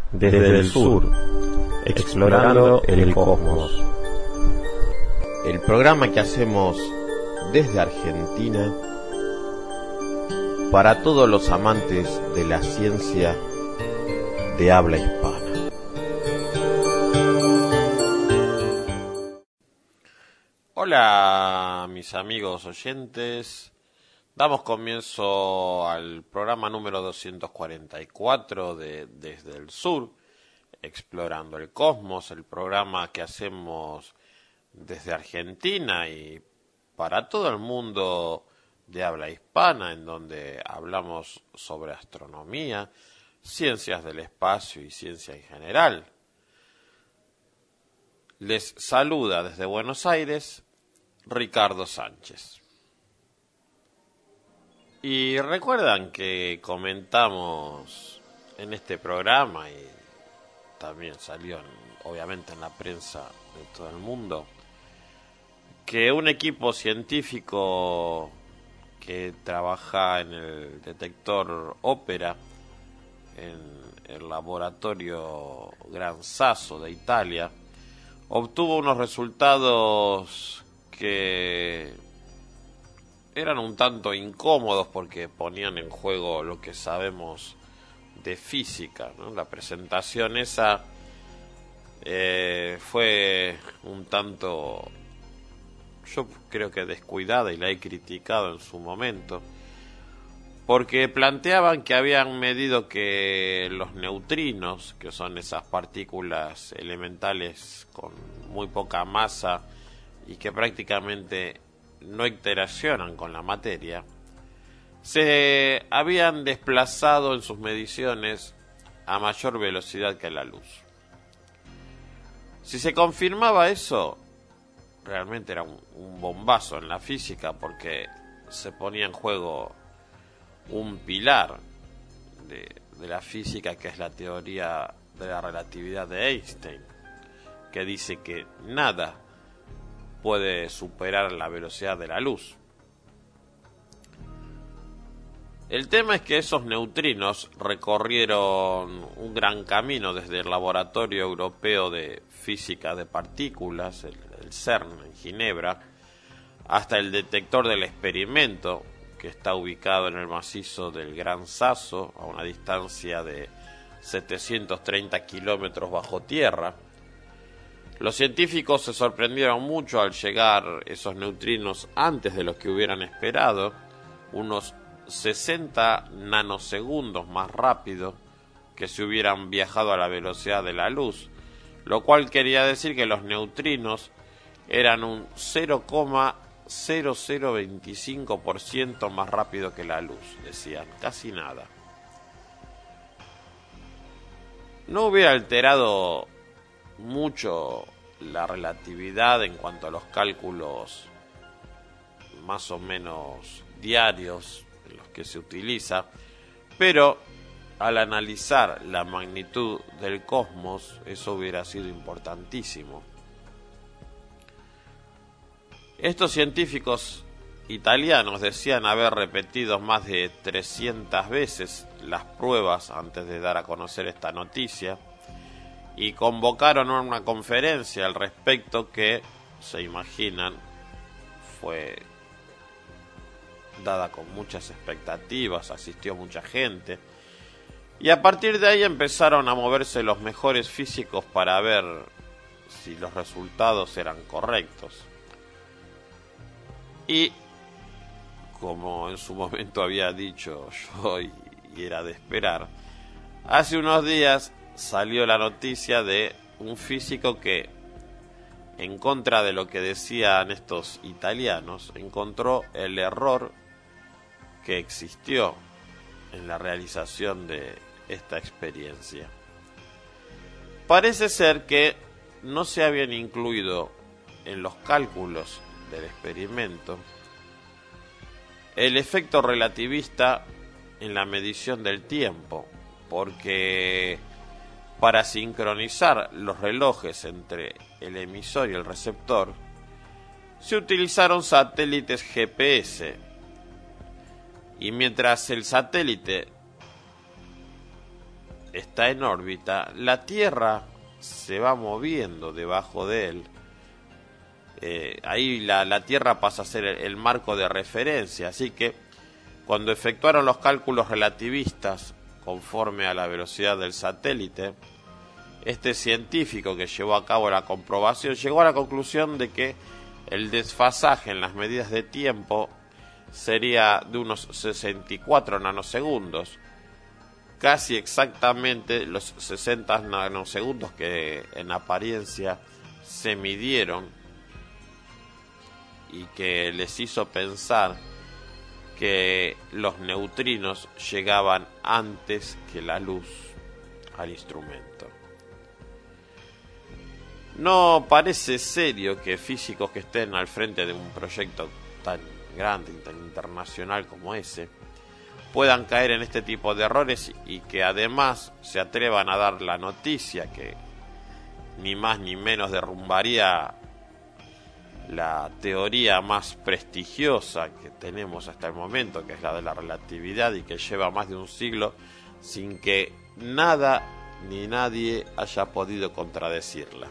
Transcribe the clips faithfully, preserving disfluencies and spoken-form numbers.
desde el sur, explorando el cosmos. El programa que hacemos desde Argentina para todos los amantes de la ciencia de habla hispana. Hola mis amigos oyentes, damos comienzo al programa número doscientos cuarenta y cuatro de Desde el Sur, explorando el cosmos, el programa que hacemos desde Argentina y para todo el mundo de habla hispana, en donde hablamos sobre astronomía, ciencias del espacio y ciencia en general. Les saluda desde Buenos Aires Ricardo Sánchez. Y recuerdan que comentamos en este programa, y también salió en, obviamente en la prensa de todo el mundo, que un equipo científico que trabaja en el detector Ópera en el laboratorio Gran Sasso de Italia obtuvo unos resultados que eran un tanto incómodos porque ponían en juego lo que sabemos de física, ¿no? La presentación esa eh, fue un tanto, yo creo que descuidada, y la he criticado en su momento, porque planteaban que habían medido que los neutrinos, que son esas partículas elementales con muy poca masa y que prácticamente no interaccionan con la materia, se habían desplazado en sus mediciones a mayor velocidad que la luz. Si se confirmaba eso, realmente era un, un bombazo en la física, porque se ponía en juego un pilar de, de la física, que es la teoría de la relatividad de Einstein, que dice que nada puede superar la velocidad de la luz. El tema es que esos neutrinos recorrieron un gran camino desde el Laboratorio Europeo de Física de Partículas, el, el CERN en Ginebra, hasta el detector del experimento, que está ubicado en el macizo del Gran Sasso, a una distancia de setecientos treinta kilómetros bajo tierra. Los científicos se sorprendieron mucho al llegar esos neutrinos antes de lo que hubieran esperado, unos sesenta nanosegundos más rápido que si hubieran viajado a la velocidad de la luz, lo cual quería decir que los neutrinos eran un cero coma cero cero veinticinco por ciento más rápido que la luz, decían, casi nada. No hubiera alterado mucho la relatividad en cuanto a los cálculos más o menos diarios en los que se utiliza, pero al analizar la magnitud del cosmos, eso hubiera sido importantísimo. Estos científicos italianos decían haber repetido más de trescientas veces las pruebas antes de dar a conocer esta noticia, y convocaron una conferencia al respecto que, se imaginan, fue dada con muchas expectativas, asistió mucha gente, y a partir de ahí empezaron a moverse los mejores físicos para ver si los resultados eran correctos. Y, como en su momento había dicho yo, y, y era de esperar, hace unos días salió la noticia de un físico que, en contra de lo que decían estos italianos, encontró el error que existió en la realización de esta experiencia. Parece ser que no se habían incluido en los cálculos del experimento el efecto relativista en la medición del tiempo, porque para sincronizar los relojes entre el emisor y el receptor se utilizaron satélites G P S, y mientras el satélite está en órbita, la Tierra se va moviendo debajo de él. Eh, ahí la, la Tierra pasa a ser el, el marco de referencia, así que cuando efectuaron los cálculos relativistas conforme a la velocidad del satélite, este científico que llevó a cabo la comprobación llegó a la conclusión de que el desfasaje en las medidas de tiempo sería de unos sesenta y cuatro nanosegundos, casi exactamente los sesenta nanosegundos que en apariencia se midieron y que les hizo pensar que los neutrinos llegaban antes que la luz al instrumento. No parece serio que físicos que estén al frente de un proyecto tan grande, tan internacional como ese, puedan caer en este tipo de errores y que además se atrevan a dar la noticia que ni más ni menos derrumbaría la teoría más prestigiosa que tenemos hasta el momento, que es la de la relatividad, y que lleva más de un siglo sin que nada ni nadie haya podido contradecirla.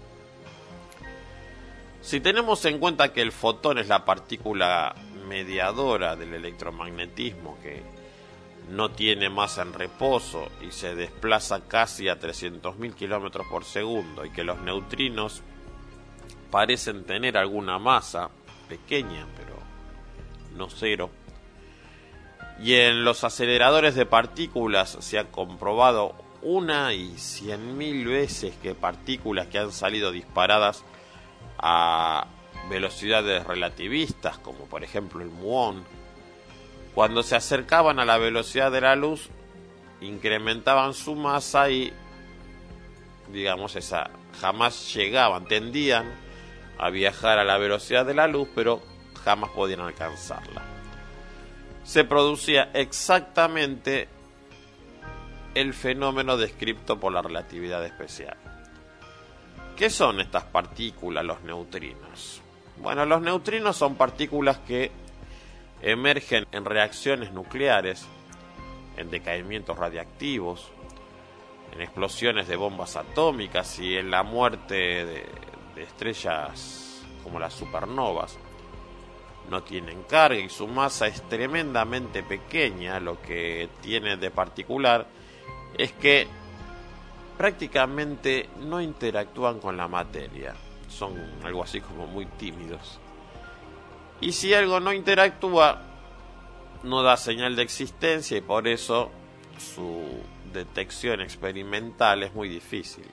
Si tenemos en cuenta que el fotón es la partícula mediadora del electromagnetismo, que no tiene masa en reposo y se desplaza casi a trescientos mil kilómetros por segundo, y que los neutrinos parecen tener alguna masa pequeña, pero no cero, y en los aceleradores de partículas se ha comprobado una y cien mil veces que partículas que han salido disparadas a velocidades relativistas, como por ejemplo el muón, cuando se acercaban a la velocidad de la luz, incrementaban su masa y, digamos, esa jamás llegaban, tendían a viajar a la velocidad de la luz, pero jamás podían alcanzarla. Se producía exactamente el fenómeno descrito por la relatividad especial. ¿Qué son estas partículas, los neutrinos? Bueno, los neutrinos son partículas que emergen en reacciones nucleares, en decaimientos radiactivos, en explosiones de bombas atómicas y en la muerte de, de estrellas como las supernovas. No tienen carga y su masa es tremendamente pequeña. Lo que tiene de particular es que prácticamente no interactúan con la materia, son algo así como muy tímidos. Y si algo no interactúa, no da señal de existencia, y por eso su detección experimental es muy difícil.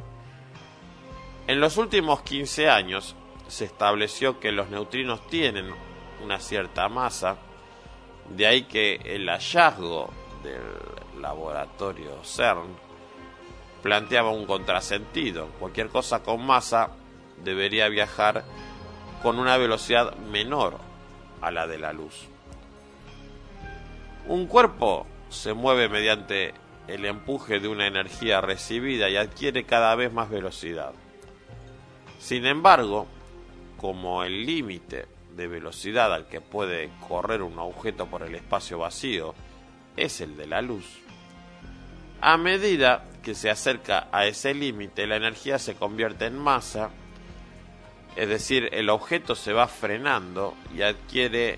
En los últimos quince años se estableció que los neutrinos tienen una cierta masa, de ahí que el hallazgo del laboratorio CERN planteaba un contrasentido. Cualquier cosa con masa debería viajar con una velocidad menor a la de la luz. Un cuerpo se mueve mediante el empuje de una energía recibida y adquiere cada vez más velocidad. Sin embargo, como el límite de velocidad al que puede correr un objeto por el espacio vacío es el de la luz, a medida que se acerca a ese límite, la energía se convierte en masa, es decir, el objeto se va frenando y adquiere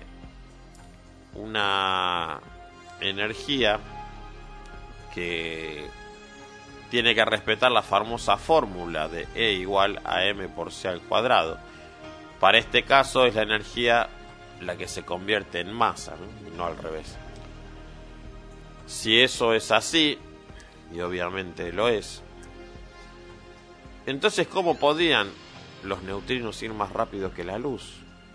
una energía que tiene que respetar la famosa fórmula de E igual a M por C al cuadrado. Para este caso es la energía la que se convierte en masa, ¿no? Y no al revés. Si eso es así, y obviamente lo es, entonces ¿cómo podían los neutrinos ir más rápido que la luz?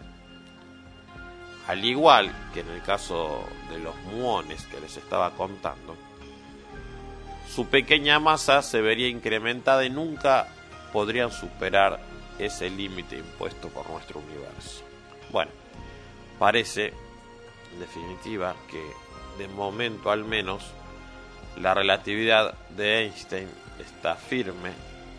Al igual que en el caso de los muones que les estaba contando, su pequeña masa se vería incrementada y nunca podrían superar ese límite impuesto por nuestro universo. Bueno, parece, en definitiva, que de momento al menos la relatividad de Einstein está firme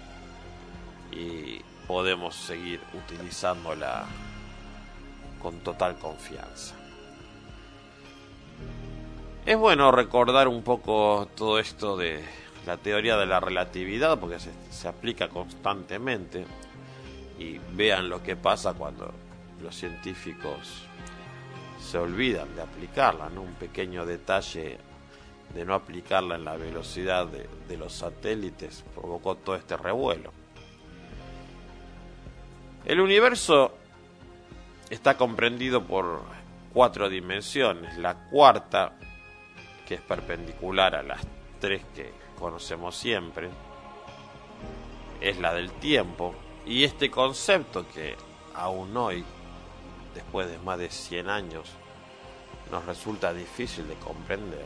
y podemos seguir utilizándola con total confianza. Es bueno recordar un poco todo esto de la teoría de la relatividad, porque se, se aplica constantemente, y vean lo que pasa cuando los científicos se olvidan de aplicarla, ¿no? Un pequeño detalle de no aplicarla en la velocidad de, de los satélites provocó todo este revuelo. El universo está comprendido por cuatro dimensiones. La cuarta, que es perpendicular a las tres que conocemos siempre, es la del tiempo. Y este concepto, que aún hoy, después de más de cien años, nos resulta difícil de comprender,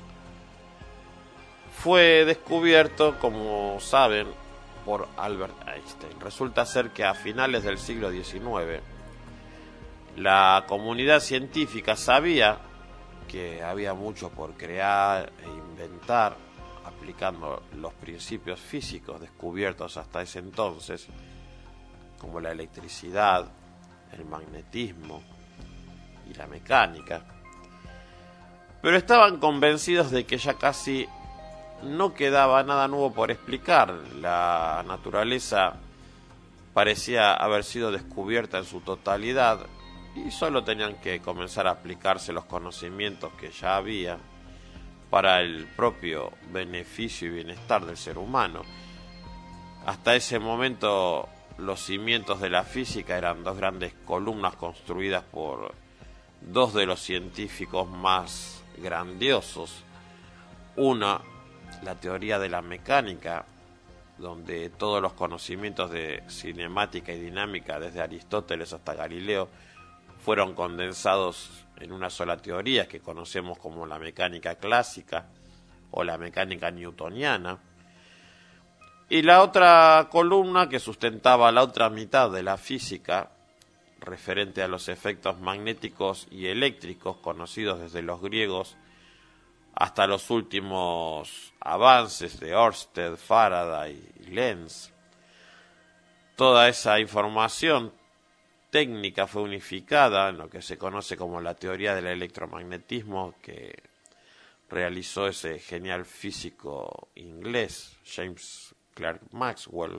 fue descubierto, como saben, por Albert Einstein. Resulta ser que a finales del siglo diecinueve, la comunidad científica sabía que había mucho por crear e inventar aplicando los principios físicos descubiertos hasta ese entonces, como la electricidad, el magnetismo y la mecánica. Pero estaban convencidos de que ya casi no quedaba nada nuevo por explicar. La naturaleza parecía haber sido descubierta en su totalidad y solo tenían que comenzar a aplicarse los conocimientos que ya había para el propio beneficio y bienestar del ser humano. Hasta ese momento, los cimientos de la física eran dos grandes columnas construidas por dos de los científicos más grandiosos. Una, la teoría de la mecánica, donde todos los conocimientos de cinemática y dinámica, desde Aristóteles hasta Galileo, fueron condensados en una sola teoría que conocemos como la mecánica clásica o la mecánica newtoniana. Y la otra columna, que sustentaba la otra mitad de la física, referente a los efectos magnéticos y eléctricos conocidos desde los griegos hasta los últimos avances de Ørsted, Faraday y Lenz. Toda esa información técnica fue unificada en lo que se conoce como la teoría del electromagnetismo, que realizó ese genial físico inglés, James Clerk Maxwell.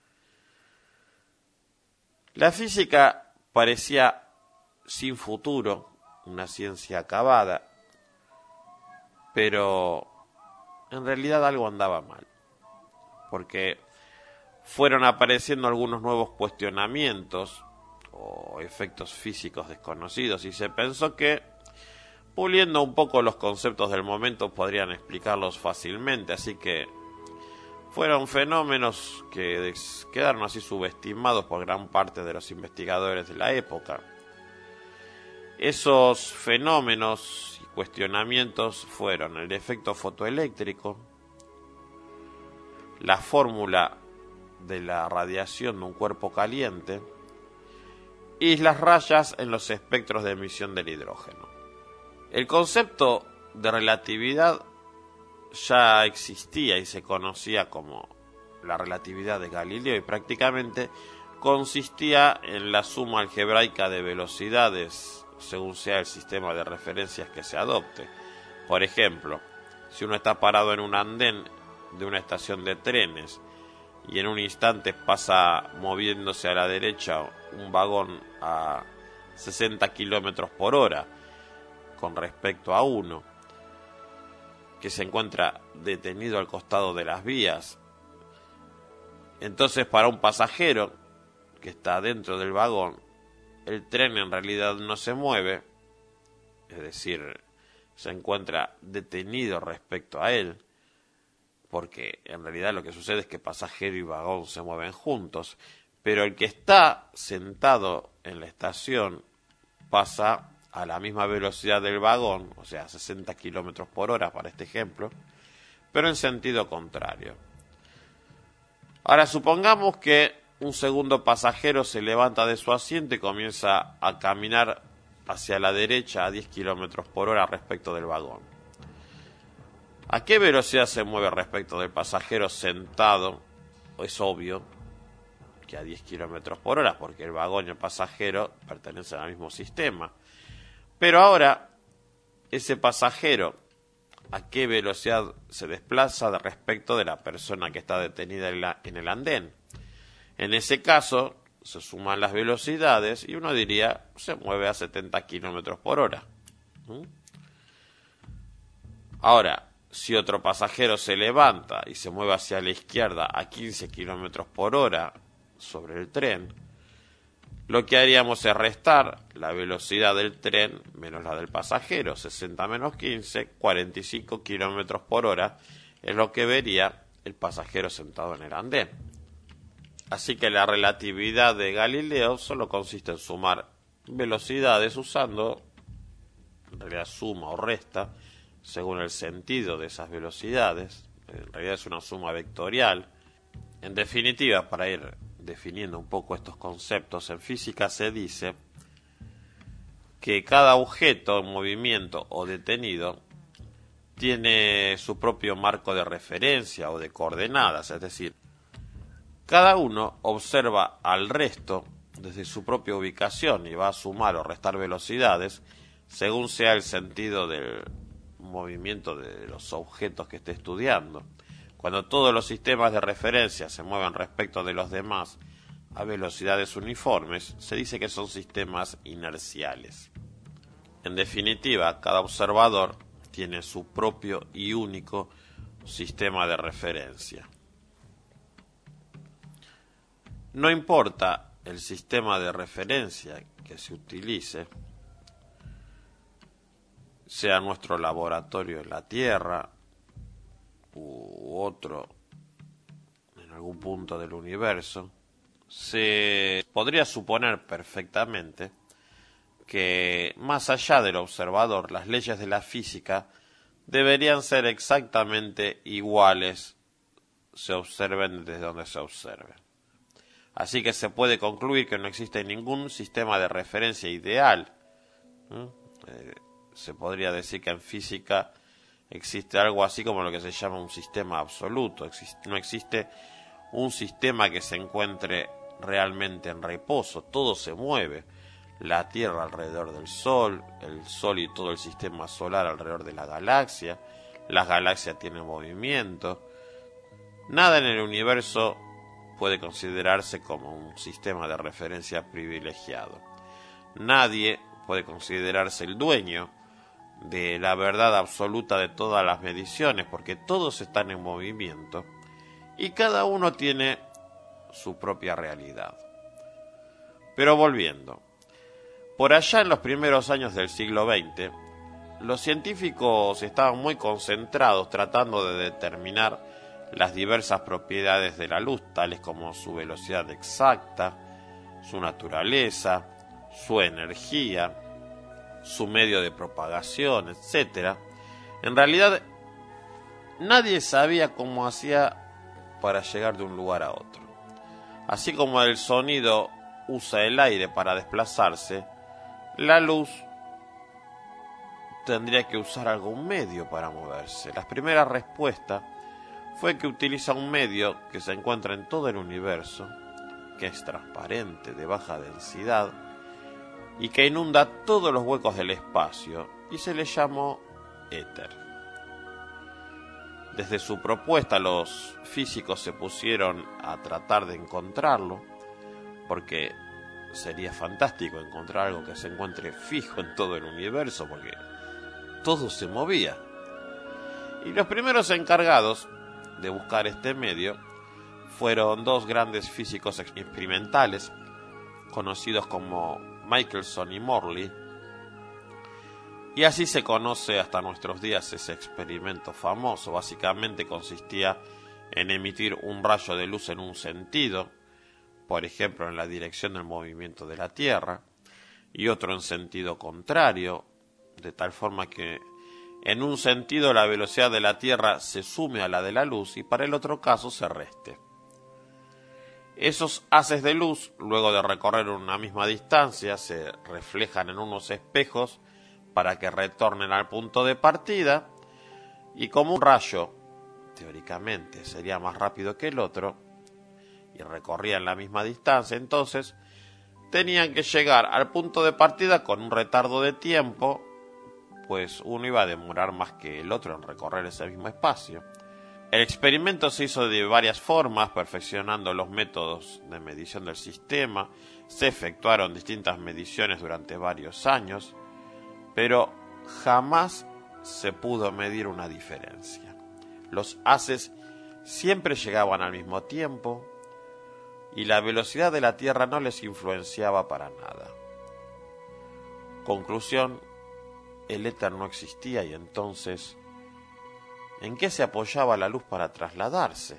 La física parecía sin futuro, una ciencia acabada, pero en realidad algo andaba mal, porque fueron apareciendo algunos nuevos cuestionamientos o efectos físicos desconocidos y se pensó que, puliendo un poco los conceptos del momento, podrían explicarlos fácilmente. Así que fueron fenómenos que quedaron así subestimados por gran parte de los investigadores de la época. Esos fenómenos y cuestionamientos fueron el efecto fotoeléctrico, la fórmula de la radiación de un cuerpo caliente y las rayas en los espectros de emisión del hidrógeno. El concepto de relatividad ya existía y se conocía como la relatividad de Galileo, y prácticamente consistía en la suma algebraica de velocidades según sea el sistema de referencias que se adopte. Por ejemplo, si uno está parado en un andén de una estación de trenes y en un instante pasa moviéndose a la derecha un vagón a sesenta kilómetros por hora con respecto a uno que se encuentra detenido al costado de las vías, entonces para un pasajero que está dentro del vagón, el tren en realidad no se mueve, es decir, se encuentra detenido respecto a él, porque en realidad lo que sucede es que pasajero y vagón se mueven juntos, pero el que está sentado en la estación pasa a la misma velocidad del vagón, o sea, sesenta kilómetros por hora para este ejemplo, pero en sentido contrario. Ahora supongamos que un segundo pasajero se levanta de su asiento y comienza a caminar hacia la derecha a diez kilómetros por hora respecto del vagón. ¿A qué velocidad se mueve respecto del pasajero sentado? Es obvio que a diez kilómetros por hora, porque el vagón y el pasajero pertenecen al mismo sistema. Pero ahora, ese pasajero a qué velocidad se desplaza respecto de la persona que está detenida en el andén. En ese caso, se suman las velocidades y uno diría, se mueve a setenta kilómetros por hora. ¿Mm? Ahora, si otro pasajero se levanta y se mueve hacia la izquierda a quince kilómetros por hora sobre el tren, lo que haríamos es restar la velocidad del tren menos la del pasajero. sesenta menos quince, cuarenta y cinco kilómetros por hora es lo que vería el pasajero sentado en el andén. Así que la relatividad de Galileo solo consiste en sumar velocidades usando, en realidad suma o resta, según el sentido de esas velocidades. En realidad es una suma vectorial. En definitiva, para ir definiendo un poco estos conceptos, en física se dice que cada objeto en movimiento o detenido tiene su propio marco de referencia o de coordenadas, es decir, cada uno observa al resto desde su propia ubicación y va a sumar o restar velocidades según sea el sentido del movimiento de los objetos que esté estudiando. Cuando todos los sistemas de referencia se mueven respecto de los demás a velocidades uniformes, se dice que son sistemas inerciales. En definitiva, cada observador tiene su propio y único sistema de referencia. No importa el sistema de referencia que se utilice, sea nuestro laboratorio en la Tierra u otro en algún punto del universo, se podría suponer perfectamente que más allá del observador, las leyes de la física deberían ser exactamente iguales, se observen desde donde se observen. Así que se puede concluir que no existe ningún sistema de referencia ideal. ¿Mm? Eh, se podría decir que en física existe algo así como lo que se llama un sistema absoluto. Existe, no existe un sistema que se encuentre realmente en reposo. Todo se mueve. La Tierra alrededor del Sol, el Sol y todo el sistema solar alrededor de la galaxia. Las galaxias tienen movimiento. Nada en el universo puede considerarse como un sistema de referencia privilegiado. Nadie puede considerarse el dueño de la verdad absoluta de todas las mediciones, porque todos están en movimiento y cada uno tiene su propia realidad. Pero volviendo, por allá en los primeros años del siglo veinte, los científicos estaban muy concentrados tratando de determinar las diversas propiedades de la luz, tales como su velocidad exacta, su naturaleza, su energía, su medio de propagación, etcétera. En realidad, nadie sabía cómo hacía para llegar de un lugar a otro. Así como el sonido usa el aire para desplazarse, la luz tendría que usar algún medio para moverse. Las primeras respuestas fue que utiliza un medio que se encuentra en todo el universo, que es transparente, de baja densidad, y que inunda todos los huecos del espacio, y se le llamó éter. Desde su propuesta los físicos se pusieron a tratar de encontrarlo, porque sería fantástico encontrar algo que se encuentre fijo en todo el universo, porque todo se movía. Y los primeros encargados de buscar este medio fueron dos grandes físicos experimentales conocidos como Michelson y Morley, y así se conoce hasta nuestros días ese experimento famoso. Básicamente consistía en emitir un rayo de luz en un sentido, por ejemplo en la dirección del movimiento de la Tierra, y otro en sentido contrario, de tal forma que en un sentido la velocidad de la Tierra se sume a la de la luz y para el otro caso se reste. Esos haces de luz, luego de recorrer una misma distancia, se reflejan en unos espejos para que retornen al punto de partida, y como un rayo, teóricamente, sería más rápido que el otro y recorrían la misma distancia, entonces tenían que llegar al punto de partida con un retardo de tiempo pues uno iba a demorar más que el otro en recorrer ese mismo espacio. El experimento se hizo de varias formas, perfeccionando los métodos de medición del sistema. Se efectuaron distintas mediciones durante varios años, pero jamás se pudo medir una diferencia. Los haces siempre llegaban al mismo tiempo y la velocidad de la Tierra no les influenciaba para nada. Conclusión: el éter no existía y entonces, ¿en qué se apoyaba la luz para trasladarse?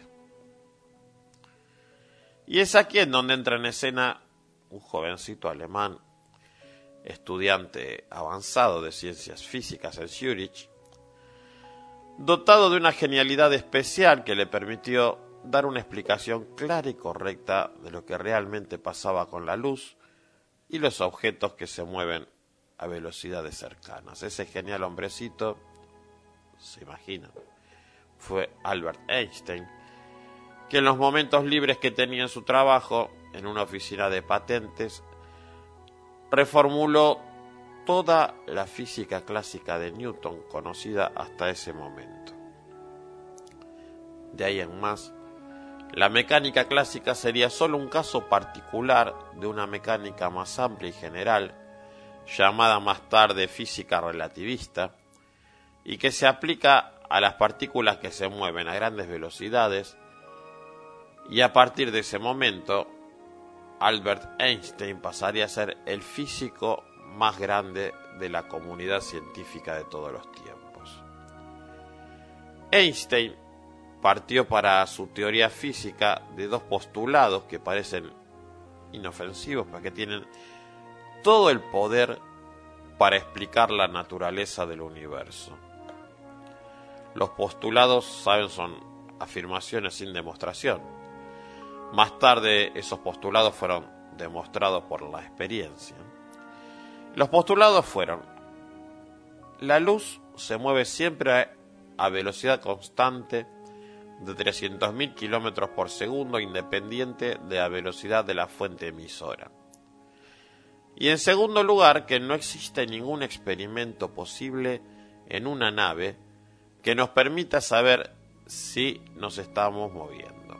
Y es aquí en donde entra en escena un jovencito alemán, estudiante avanzado de ciencias físicas en Zúrich, dotado de una genialidad especial que le permitió dar una explicación clara y correcta de lo que realmente pasaba con la luz y los objetos que se mueven a velocidades cercanas. Ese genial hombrecito, se imaginan, fue Albert Einstein, que en los momentos libres que tenía en su trabajo en una oficina de patentes, reformuló toda la física clásica de Newton conocida hasta ese momento. De ahí en más, la mecánica clásica sería solo un caso particular de una mecánica más amplia y general, llamada más tarde física relativista, y que se aplica a las partículas que se mueven a grandes velocidades, y a partir de ese momento, Albert Einstein pasaría a ser el físico más grande de la comunidad científica de todos los tiempos. Einstein partió para su teoría física de dos postulados que parecen inofensivos, porque tienen todo el poder para explicar la naturaleza del universo. Los postulados, saben, son afirmaciones sin demostración. Más tarde esos postulados fueron demostrados por la experiencia. Los postulados fueron: la luz se mueve siempre a velocidad constante de trescientos mil kilómetros por segundo, independiente de la velocidad de la fuente emisora. Y en segundo lugar, que no existe ningún experimento posible en una nave que nos permita saber si nos estamos moviendo.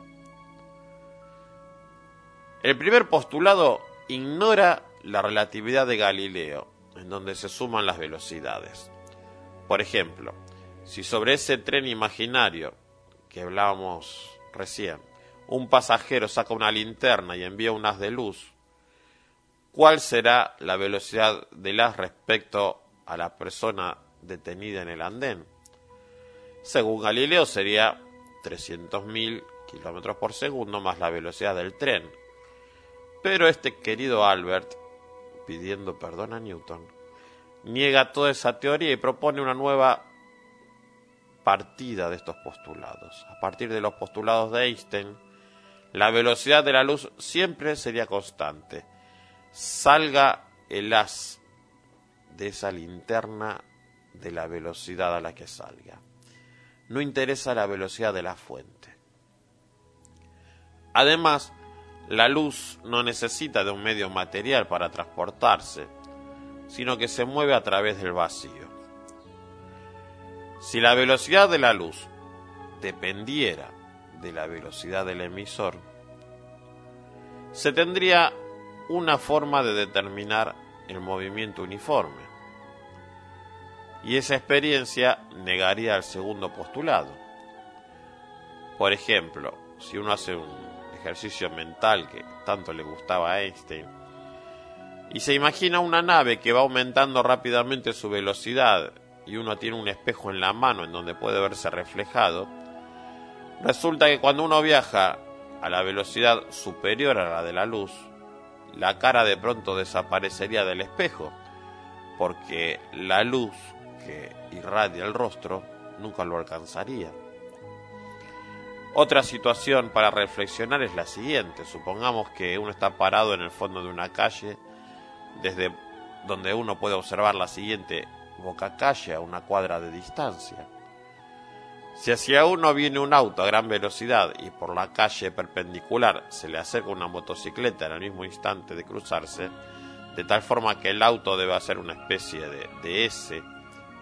El primer postulado ignora la relatividad de Galileo, en donde se suman las velocidades. Por ejemplo, si sobre ese tren imaginario que hablábamos recién, un pasajero saca una linterna y envía un haz de luz, ¿cuál será la velocidad del haz respecto a la persona detenida en el andén? Según Galileo sería trescientos mil kilómetros por segundo más la velocidad del tren. Pero este querido Albert, pidiendo perdón a Newton, niega toda esa teoría y propone una nueva partida de estos postulados. A partir de los postulados de Einstein, la velocidad de la luz siempre sería constante. Salga el haz de esa linterna de la velocidad a la que salga. No interesa la velocidad de la fuente. Además, la luz no necesita de un medio material para transportarse, sino que se mueve a través del vacío. Si la velocidad de la luz dependiera de la velocidad del emisor, se tendría una forma de determinar el movimiento uniforme. Y esa experiencia negaría el segundo postulado. Por ejemplo, si uno hace un ejercicio mental que tanto le gustaba a Einstein y se imagina una nave que va aumentando rápidamente su velocidad y uno tiene un espejo en la mano en donde puede verse reflejado, resulta que cuando uno viaja a la velocidad superior a la de la luz, la cara de pronto desaparecería del espejo, porque la luz que irradia el rostro nunca lo alcanzaría. Otra situación para reflexionar es la siguiente. Supongamos que uno está parado en el fondo de una calle, desde donde uno puede observar la siguiente bocacalle a una cuadra de distancia. Si hacia uno viene un auto a gran velocidad y por la calle perpendicular se le acerca una motocicleta en el mismo instante de cruzarse, de tal forma que el auto debe hacer una especie de, de S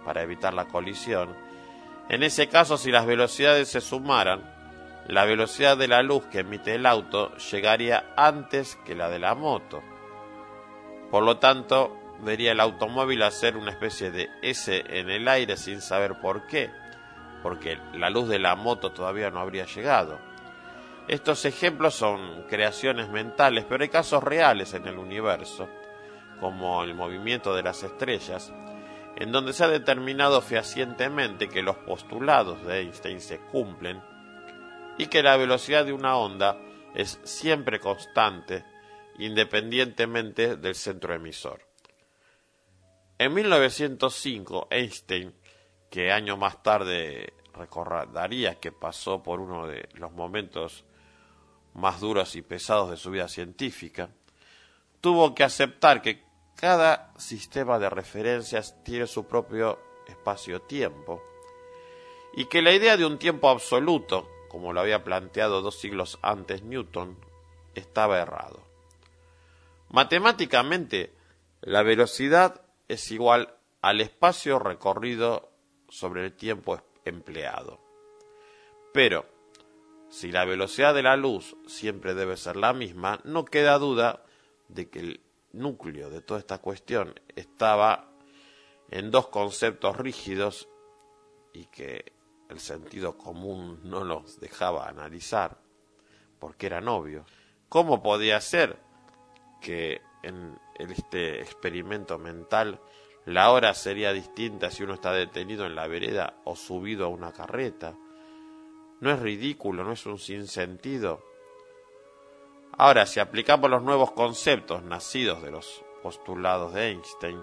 para evitar la colisión. En ese caso, si las velocidades se sumaran, la velocidad de la luz que emite el auto llegaría antes que la de la moto. Por lo tanto, vería el automóvil hacer una especie de S en el aire sin saber por qué, porque la luz de la moto todavía no habría llegado. Estos ejemplos son creaciones mentales, pero hay casos reales en el universo, como el movimiento de las estrellas, en donde se ha determinado fehacientemente que los postulados de Einstein se cumplen y que la velocidad de una onda es siempre constante, independientemente del centro emisor. En mil novecientos cinco, Einstein, que años más tarde recordaría que pasó por uno de los momentos más duros y pesados de su vida científica, tuvo que aceptar que cada sistema de referencias tiene su propio espacio-tiempo y que la idea de un tiempo absoluto, como lo había planteado dos siglos antes Newton, estaba errado. Matemáticamente, la velocidad es igual al espacio recorrido sobre el tiempo empleado. Pero, si la velocidad de la luz siempre debe ser la misma, no queda duda de que el núcleo de toda esta cuestión estaba en dos conceptos rígidos y que el sentido común no los dejaba analizar, porque eran obvios. ¿Cómo podía ser que en este experimento mental la hora sería distinta si uno está detenido en la vereda o subido a una carreta? ¿No es ridículo? ¿No es un sinsentido? Ahora, si aplicamos los nuevos conceptos nacidos de los postulados de Einstein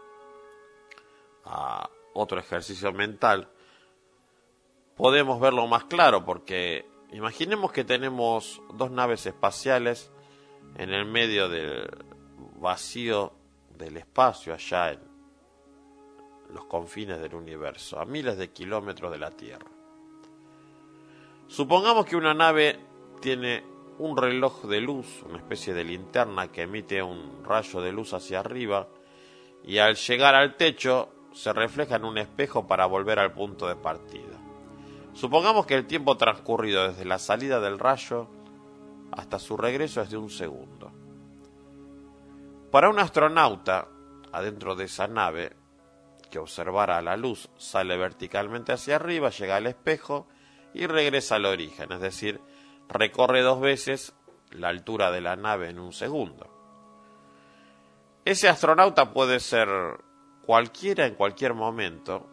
a otro ejercicio mental, podemos verlo más claro, porque imaginemos que tenemos dos naves espaciales en el medio del vacío del espacio, allá en los confines del universo, a miles de kilómetros de la Tierra. Supongamos que una nave tiene un reloj de luz, una especie de linterna que emite un rayo de luz hacia arriba y al llegar al techo se refleja en un espejo para volver al punto de partida. Supongamos que el tiempo transcurrido desde la salida del rayo hasta su regreso es de un segundo. Para un astronauta, adentro de esa nave, que observara la luz, sale verticalmente hacia arriba, llega al espejo y regresa al origen, es decir, recorre dos veces la altura de la nave en un segundo. Ese astronauta puede ser cualquiera en cualquier momento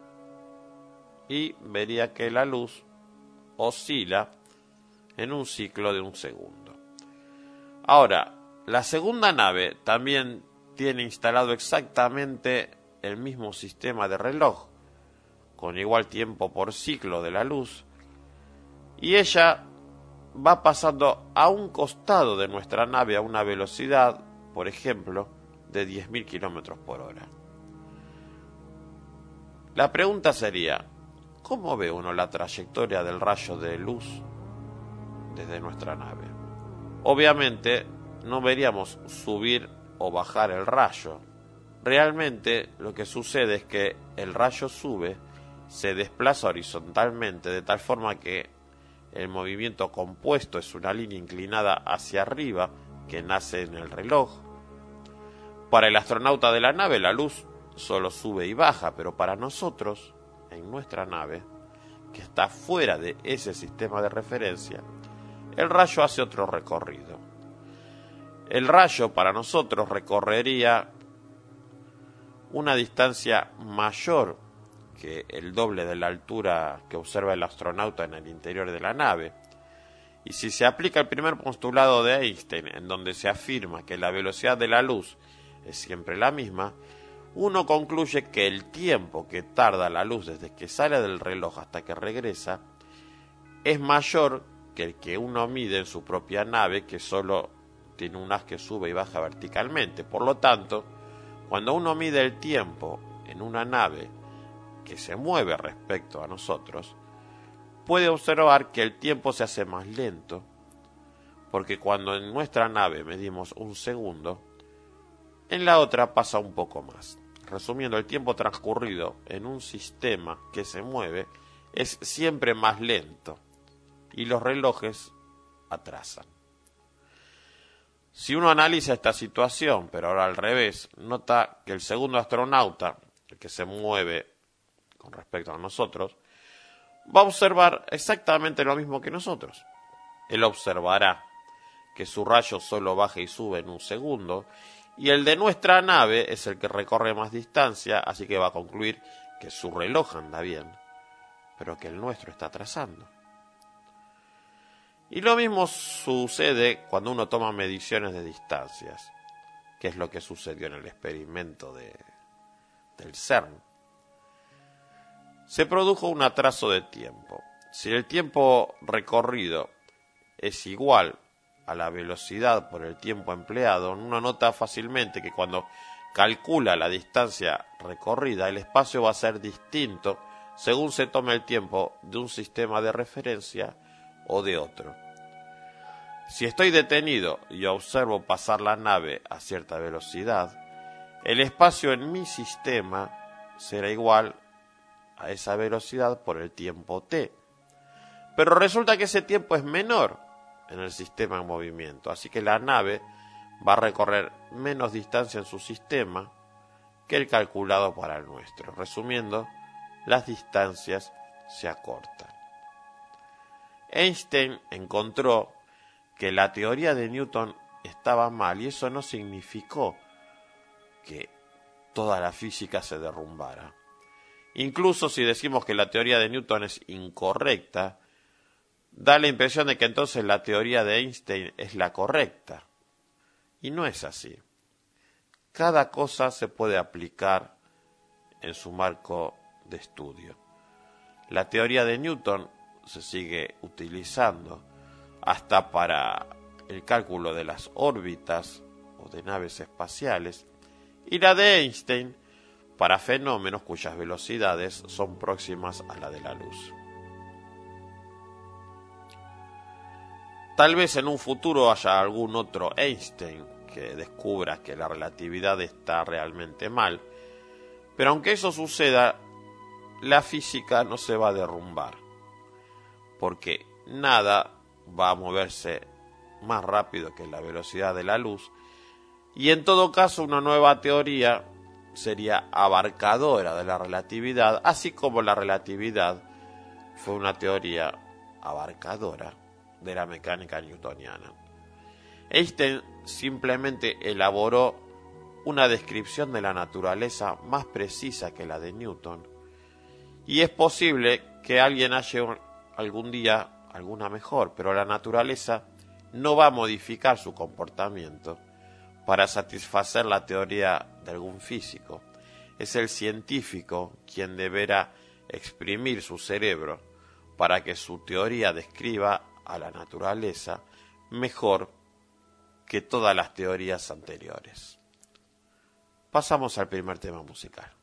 y vería que la luz oscila en un ciclo de un segundo. Ahora, la segunda nave también tiene instalado exactamente el mismo sistema de reloj, con igual tiempo por ciclo de la luz, y ella va pasando a un costado de nuestra nave a una velocidad, por ejemplo, de diez mil kilómetros por hora. La pregunta sería, ¿cómo ve uno la trayectoria del rayo de luz desde nuestra nave? Obviamente, no veríamos subir o bajar el rayo. Realmente, lo que sucede es que el rayo sube, se desplaza horizontalmente de tal forma que el movimiento compuesto es una línea inclinada hacia arriba que nace en el reloj. Para el astronauta de la nave, la luz solo sube y baja, pero para nosotros, en nuestra nave, que está fuera de ese sistema de referencia, el rayo hace otro recorrido. El rayo para nosotros recorrería una distancia mayor que el doble de la altura que observa el astronauta en el interior de la nave. Y si se aplica el primer postulado de Einstein, en donde se afirma que la velocidad de la luz es siempre la misma, uno concluye que el tiempo que tarda la luz desde que sale del reloj hasta que regresa es mayor que el que uno mide en su propia nave, que solo tiene un haz que sube y baja verticalmente. Por lo tanto, cuando uno mide el tiempo en una nave que se mueve respecto a nosotros, puede observar que el tiempo se hace más lento, porque cuando en nuestra nave medimos un segundo, en la otra pasa un poco más. resumiendo, el tiempo transcurrido en un sistema que se mueve es siempre más lento y los relojes atrasan. Si uno analiza esta situación, pero ahora al revés, nota que el segundo astronauta, el que se mueve con respecto a nosotros, va a observar exactamente lo mismo que nosotros. Él observará que su rayo solo baja y sube en un segundo, y el de nuestra nave es el que recorre más distancia, así que va a concluir que su reloj anda bien, pero que el nuestro está atrasando. Y lo mismo sucede cuando uno toma mediciones de distancias, que es lo que sucedió en el experimento de, del CERN. Se produjo un atraso de tiempo. Si el tiempo recorrido es igual a la velocidad por el tiempo empleado, uno nota fácilmente que cuando calcula la distancia recorrida, el espacio va a ser distinto según se tome el tiempo de un sistema de referencia o de otro. Si estoy detenido y observo pasar la nave a cierta velocidad, el espacio en mi sistema será igual a esa velocidad por el tiempo t. Pero resulta que ese tiempo es menor en el sistema en movimiento, así que la nave va a recorrer menos distancia en su sistema que el calculado para el nuestro. Resumiendo, las distancias se acortan. Einstein encontró que la teoría de Newton estaba mal y eso no significó que toda la física se derrumbara. Incluso si decimos que la teoría de Newton es incorrecta, da la impresión de que entonces la teoría de Einstein es la correcta. Y no es así. Cada cosa se puede aplicar en su marco de estudio. La teoría de Newton se sigue utilizando hasta para el cálculo de las órbitas o de naves espaciales, y la de Einstein para fenómenos cuyas velocidades son próximas a la de la luz. Tal vez en un futuro haya algún otro Einstein que descubra que la relatividad está realmente mal, pero aunque eso suceda, la física no se va a derrumbar, porque nada va a moverse más rápido que la velocidad de la luz, y en todo caso una nueva teoría sería abarcadora de la relatividad, así como la relatividad fue una teoría abarcadora de la mecánica newtoniana. Einstein simplemente elaboró una descripción de la naturaleza más precisa que la de Newton, y es posible que alguien haya algún día alguna mejor, pero la naturaleza no va a modificar su comportamiento para satisfacer la teoría de algún físico. Es el científico quien deberá exprimir su cerebro para que su teoría describa a la naturaleza mejor que todas las teorías anteriores. Pasamos al primer tema musical.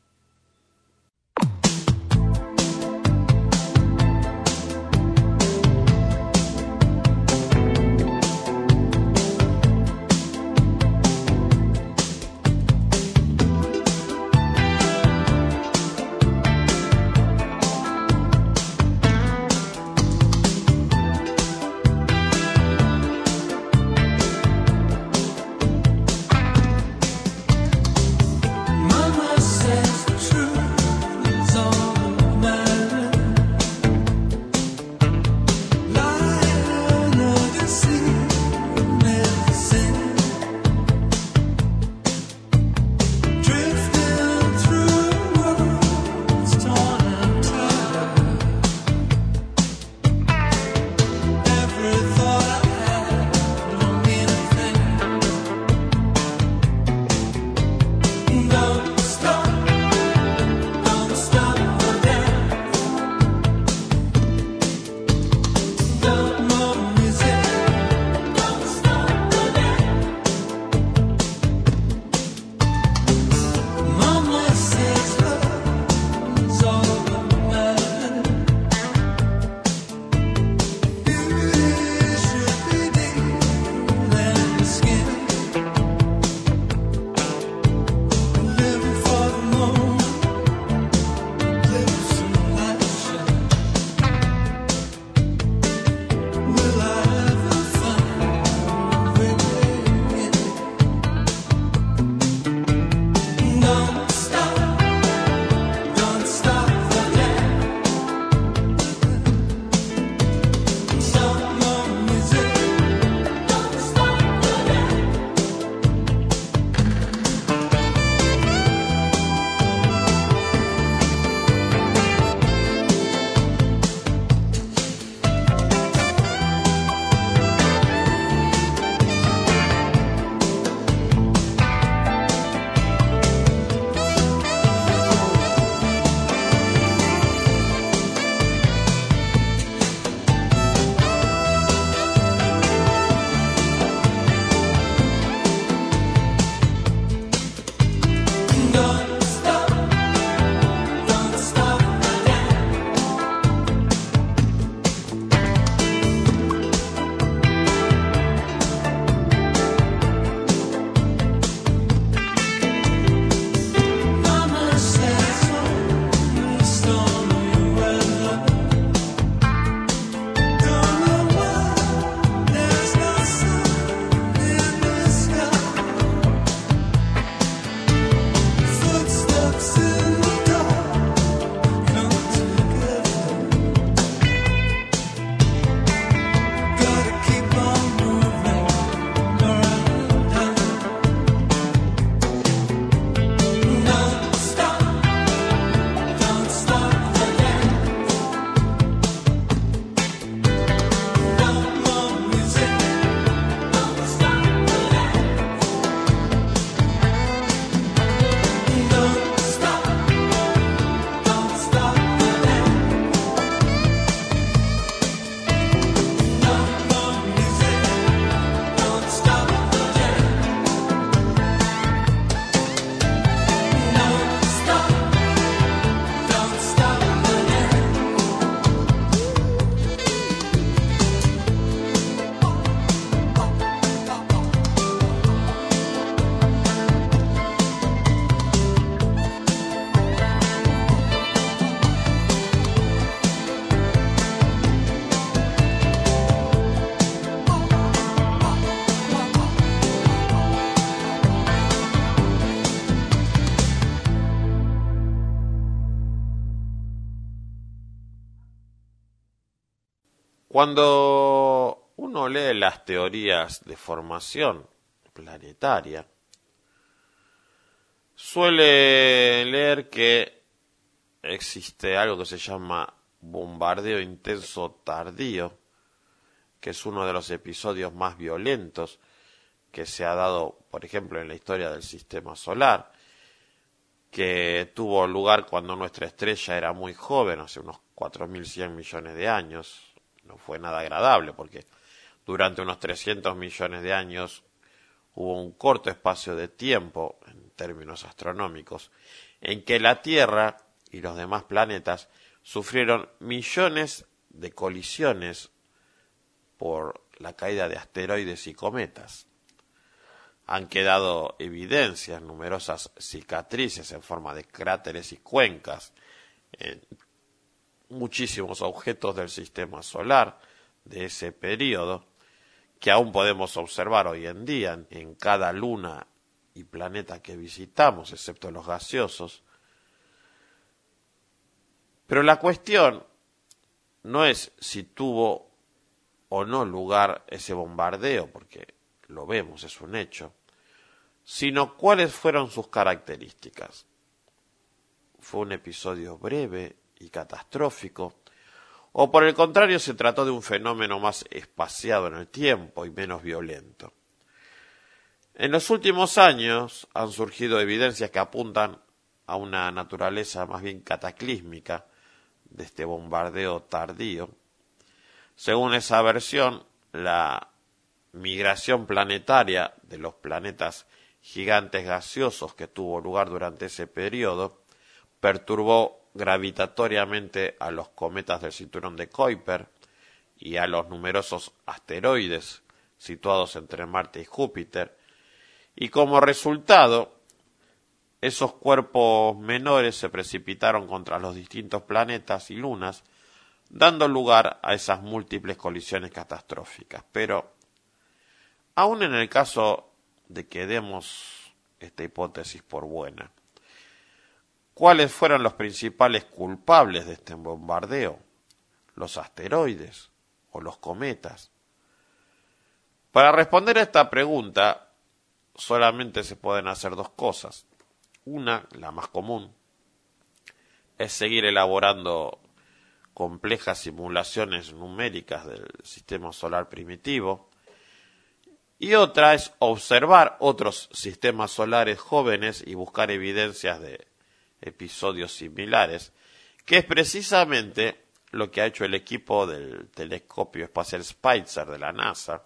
Mama says Cuando uno lee las teorías de formación planetaria, suele leer que existe algo que se llama bombardeo intenso tardío, que es uno de los episodios más violentos que se ha dado, por ejemplo, en la historia del sistema solar, que tuvo lugar cuando nuestra estrella era muy joven, hace unos cuatro mil cien millones de años. No fue nada agradable porque durante unos trescientos millones de años hubo un corto espacio de tiempo, en términos astronómicos, en que la Tierra y los demás planetas sufrieron millones de colisiones por la caída de asteroides y cometas. Han quedado evidencias, numerosas cicatrices en forma de cráteres y cuencas en muchísimos objetos del sistema solar de ese periodo, que aún podemos observar hoy en día en cada luna y planeta que visitamos, excepto los gaseosos. Pero la cuestión no es si tuvo o no lugar ese bombardeo, porque lo vemos, es un hecho, sino cuáles fueron sus características. ¿Fue un episodio breve y catastrófico? ¿O por el contrario se trató de un fenómeno más espaciado en el tiempo y menos violento? En los últimos años han surgido evidencias que apuntan a una naturaleza más bien cataclísmica de este bombardeo tardío. Según esa versión, la migración planetaria de los planetas gigantes gaseosos que tuvo lugar durante ese periodo perturbó gravitatoriamente a los cometas del cinturón de Kuiper y a los numerosos asteroides situados entre Marte y Júpiter, y como resultado, esos cuerpos menores se precipitaron contra los distintos planetas y lunas, dando lugar a esas múltiples colisiones catastróficas. Pero, aun en el caso de que demos esta hipótesis por buena, ¿cuáles fueron los principales culpables de este bombardeo? ¿Los asteroides o los cometas? Para responder a esta pregunta, solamente se pueden hacer dos cosas. Una, la más común, es seguir elaborando complejas simulaciones numéricas del sistema solar primitivo, y otra es observar otros sistemas solares jóvenes y buscar evidencias de episodios similares, que es precisamente lo que ha hecho el equipo del telescopio espacial Spitzer de la NASA.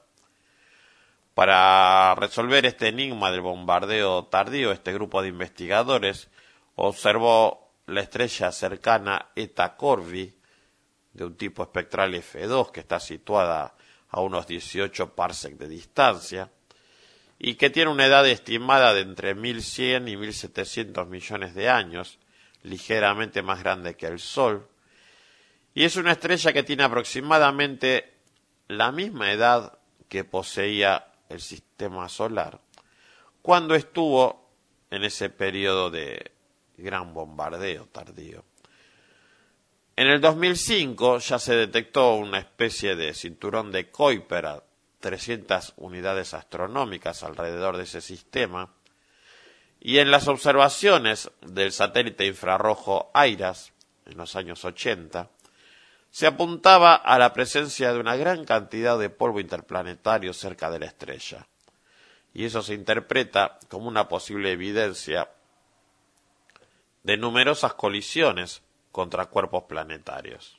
Para resolver este enigma del bombardeo tardío, este grupo de investigadores observó la estrella cercana Eta Corvi, de un tipo espectral F dos, que está situada a unos dieciocho parsecs de distancia, y que tiene una edad estimada de entre mil cien y mil setecientos millones de años, ligeramente más grande que el Sol, y es una estrella que tiene aproximadamente la misma edad que poseía el sistema solar cuando estuvo en ese periodo de gran bombardeo tardío. En el dos mil cinco ya se detectó una especie de cinturón de Kuiper a trescientas unidades astronómicas alrededor de ese sistema, y en las observaciones del satélite infrarrojo AIRAS en los años ochenta se apuntaba a la presencia de una gran cantidad de polvo interplanetario cerca de la estrella, y eso se interpreta como una posible evidencia de numerosas colisiones contra cuerpos planetarios.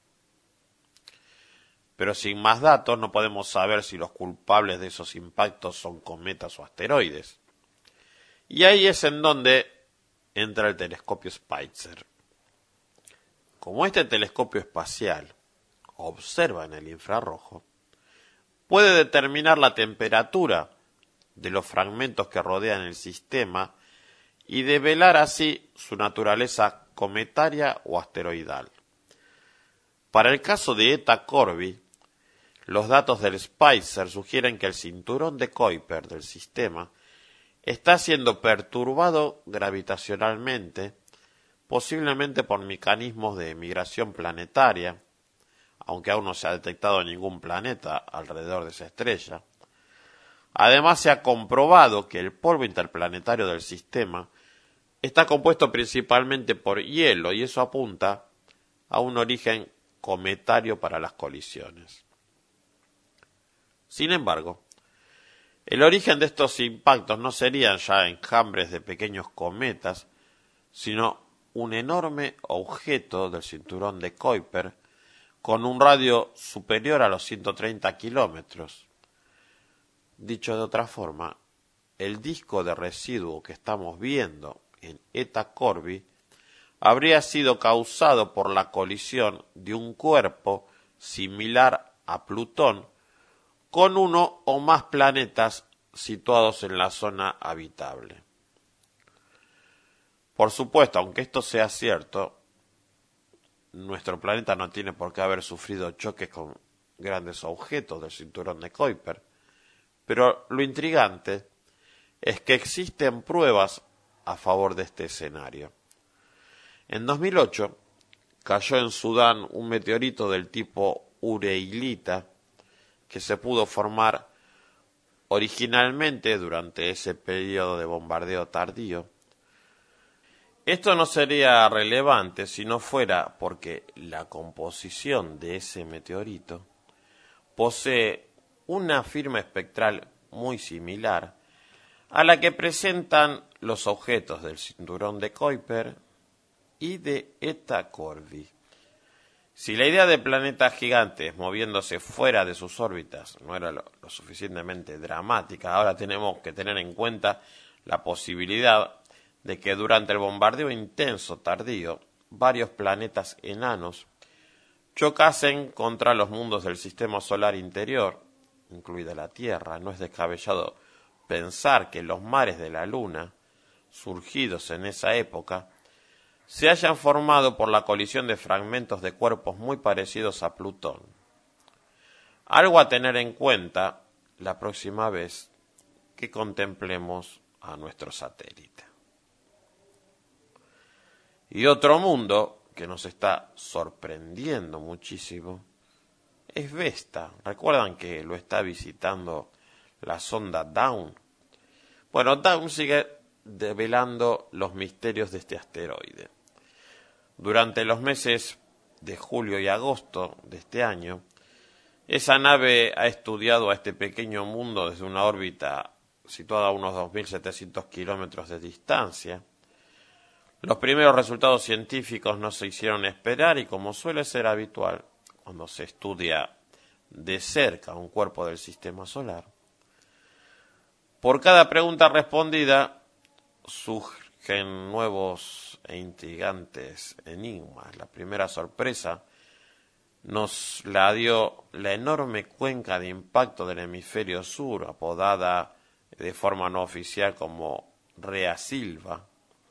Pero sin más datos no podemos saber si los culpables de esos impactos son cometas o asteroides. Y ahí es en donde entra el telescopio Spitzer. Como este telescopio espacial observa en el infrarrojo, puede determinar la temperatura de los fragmentos que rodean el sistema y develar así su naturaleza cometaria o asteroidal. Para el caso de Eta Corvi, los datos del Spitzer sugieren que el cinturón de Kuiper del sistema está siendo perturbado gravitacionalmente, posiblemente por mecanismos de migración planetaria, aunque aún no se ha detectado ningún planeta alrededor de esa estrella. Además, se ha comprobado que el polvo interplanetario del sistema está compuesto principalmente por hielo, y eso apunta a un origen cometario para las colisiones. Sin embargo, el origen de estos impactos no serían ya enjambres de pequeños cometas, sino un enorme objeto del cinturón de Kuiper con un radio superior a los ciento treinta kilómetros. Dicho de otra forma, el disco de residuo que estamos viendo en Eta Corvi habría sido causado por la colisión de un cuerpo similar a Plutón con uno o más planetas situados en la zona habitable. Por supuesto, aunque esto sea cierto, nuestro planeta no tiene por qué haber sufrido choques con grandes objetos del cinturón de Kuiper, pero lo intrigante es que existen pruebas a favor de este escenario. En dos mil ocho cayó en Sudán un meteorito del tipo Ureilita que se pudo formar originalmente durante ese periodo de bombardeo tardío. Esto no sería relevante si no fuera porque la composición de ese meteorito posee una firma espectral muy similar a la que presentan los objetos del cinturón de Kuiper y de Eta Corvi. Si la idea de planetas gigantes moviéndose fuera de sus órbitas no era lo, lo suficientemente dramática, ahora tenemos que tener en cuenta la posibilidad de que durante el bombardeo intenso tardío varios planetas enanos chocasen contra los mundos del sistema solar interior, incluida la Tierra. No es descabellado pensar que los mares de la Luna, surgidos en esa época, se hayan formado por la colisión de fragmentos de cuerpos muy parecidos a Plutón. Algo a tener en cuenta la próxima vez que contemplemos a nuestro satélite. Y otro mundo que nos está sorprendiendo muchísimo es Vesta. ¿Recuerdan que lo está visitando la sonda Dawn? Bueno, Dawn sigue develando los misterios de este asteroide. Durante los meses de julio y agosto de este año, esa nave ha estudiado a este pequeño mundo desde una órbita situada a unos dos mil setecientos kilómetros de distancia. Los primeros resultados científicos no se hicieron esperar y, como suele ser habitual cuando se estudia de cerca un cuerpo del sistema solar, por cada pregunta respondida surgen nuevos e intrigantes enigmas. La primera sorpresa nos la dio la enorme cuenca de impacto del hemisferio sur, apodada de forma no oficial como Rea Silva.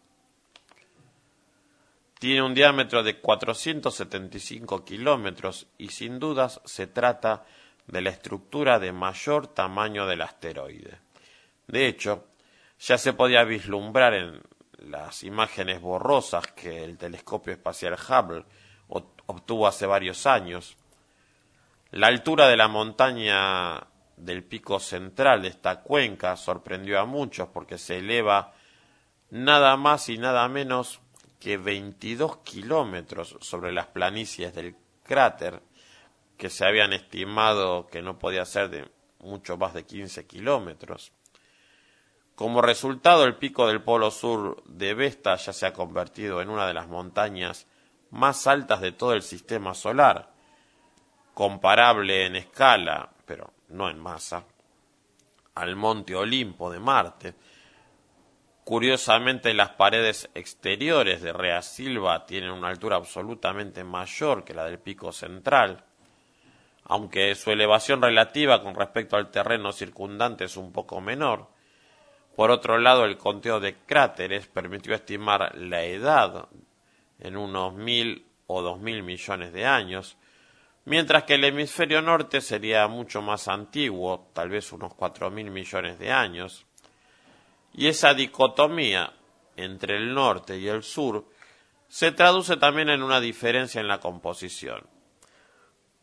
Tiene un diámetro de cuatrocientos setenta y cinco kilómetros y sin dudas se trata de la estructura de mayor tamaño del asteroide. De hecho, ya se podía vislumbrar en las imágenes borrosas que el telescopio espacial Hubble obtuvo hace varios años. La altura de la montaña del pico central de esta cuenca sorprendió a muchos porque se eleva nada más y nada menos que veintidós kilómetros sobre las planicies del cráter, que se habían estimado que no podía ser de mucho más de quince kilómetros. Como resultado, el pico del polo sur de Vesta ya se ha convertido en una de las montañas más altas de todo el sistema solar, comparable en escala, pero no en masa, al monte Olimpo de Marte. Curiosamente, las paredes exteriores de Rea Silva tienen una altura absolutamente mayor que la del pico central, aunque su elevación relativa con respecto al terreno circundante es un poco menor. Por otro lado, el conteo de cráteres permitió estimar la edad en unos mil o dos mil millones de años, mientras que el hemisferio norte sería mucho más antiguo, tal vez unos cuatro mil millones de años. Y esa dicotomía entre el norte y el sur se traduce también en una diferencia en la composición.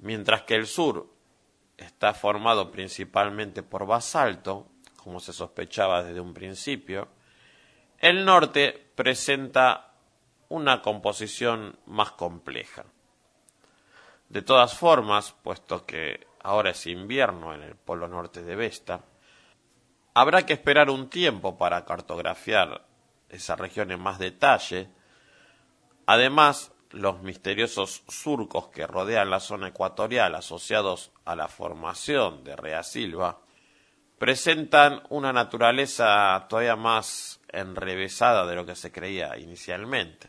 mientras que el sur está formado principalmente por basalto, como se sospechaba desde un principio, el norte presenta una composición más compleja. De todas formas, puesto que ahora es invierno en el polo norte de Vesta, habrá que esperar un tiempo para cartografiar esa región en más detalle. Además, los misteriosos surcos que rodean la zona ecuatorial asociados a la formación de Rea Silva presentan una naturaleza todavía más enrevesada de lo que se creía inicialmente.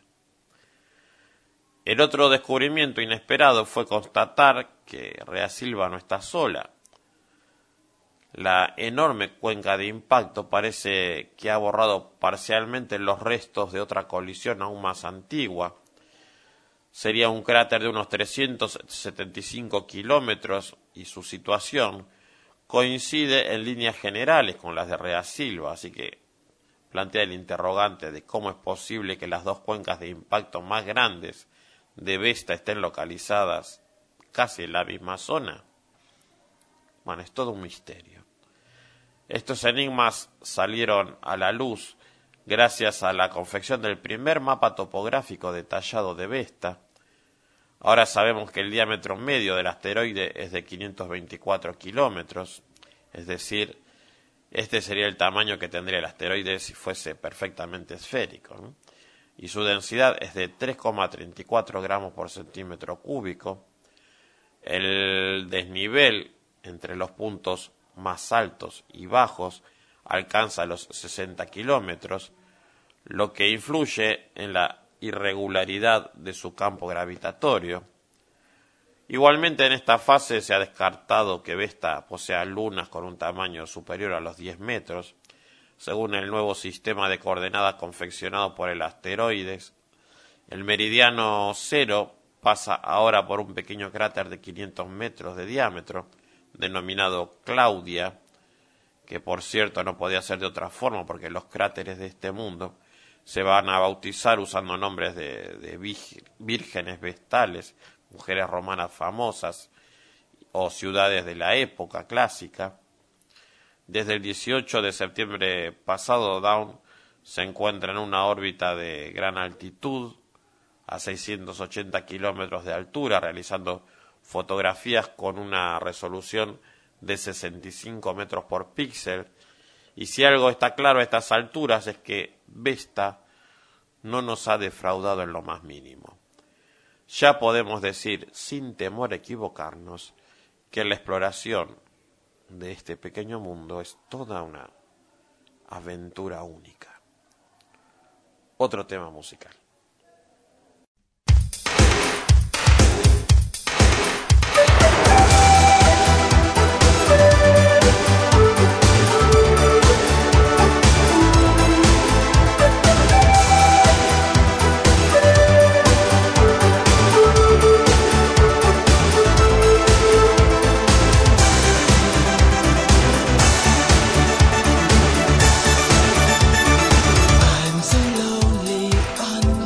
El otro descubrimiento inesperado fue constatar que Rea Silva no está sola. La enorme cuenca de impacto parece que ha borrado parcialmente los restos de otra colisión aún más antigua. Sería un cráter de unos trescientos setenta y cinco kilómetros y su situación coincide en líneas generales con las de Rea Silva, así que plantea el interrogante de cómo es posible que las dos cuencas de impacto más grandes de Vesta estén localizadas casi en la misma zona. Bueno, es todo un misterio. Estos enigmas salieron a la luz gracias a la confección del primer mapa topográfico detallado de Vesta. Ahora sabemos que el diámetro medio del asteroide es de quinientos veinticuatro kilómetros, es decir, este sería el tamaño que tendría el asteroide si fuese perfectamente esférico, ¿no? Y su densidad es de tres coma treinta y cuatro gramos por centímetro cúbico. El desnivel entre los puntos más altos y bajos alcanza los sesenta kilómetros, lo que influye en la irregularidad de su campo gravitatorio. Igualmente en esta fase se ha descartado que Vesta posea lunas con un tamaño superior a los diez metros, según el nuevo sistema de coordenadas confeccionado por el asteroide. El meridiano cero pasa ahora por un pequeño cráter de quinientos metros de diámetro, denominado Claudia, que por cierto no podía ser de otra forma porque los cráteres de este mundo se van a bautizar usando nombres de, de vírgenes vestales, mujeres romanas famosas o ciudades de la época clásica. Desde el dieciocho de septiembre pasado, Dawn se encuentra en una órbita de gran altitud, a seiscientos ochenta kilómetros de altura, realizando fotografías con una resolución de sesenta y cinco metros por píxel. Y si algo está claro a estas alturas es que Vesta no nos ha defraudado en lo más mínimo. Ya podemos decir, sin temor a equivocarnos, que la exploración de este pequeño mundo es toda una aventura única. Otro tema musical. I'm so lonely on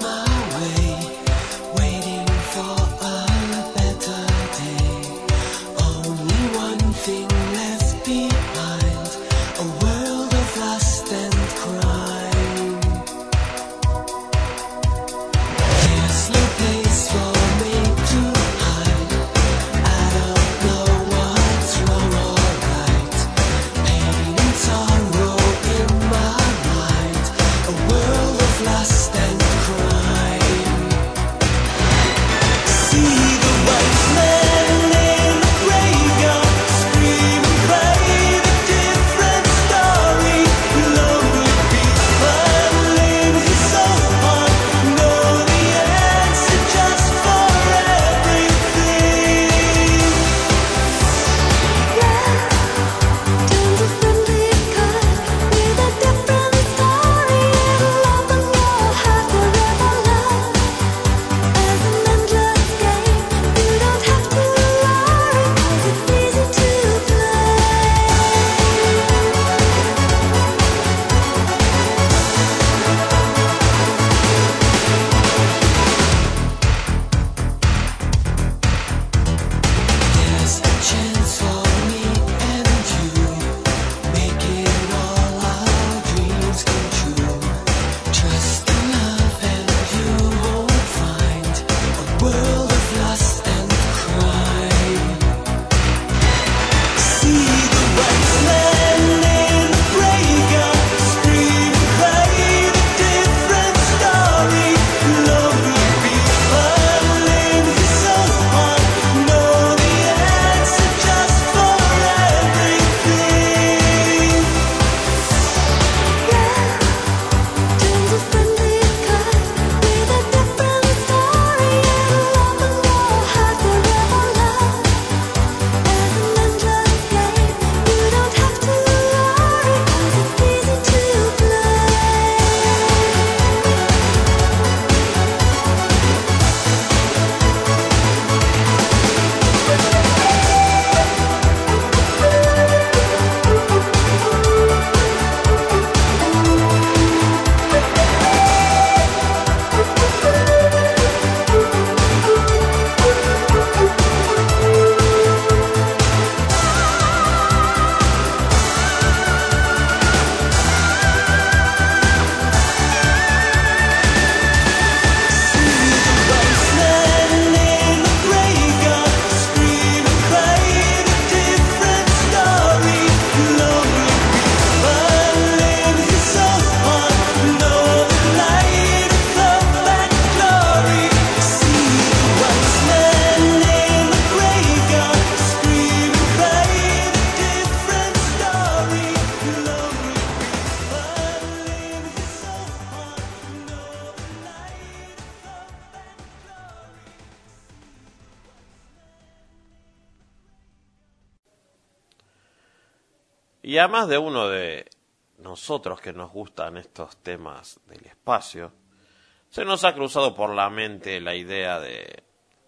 Y a más de uno de nosotros que nos gustan estos temas del espacio, se nos ha cruzado por la mente la idea de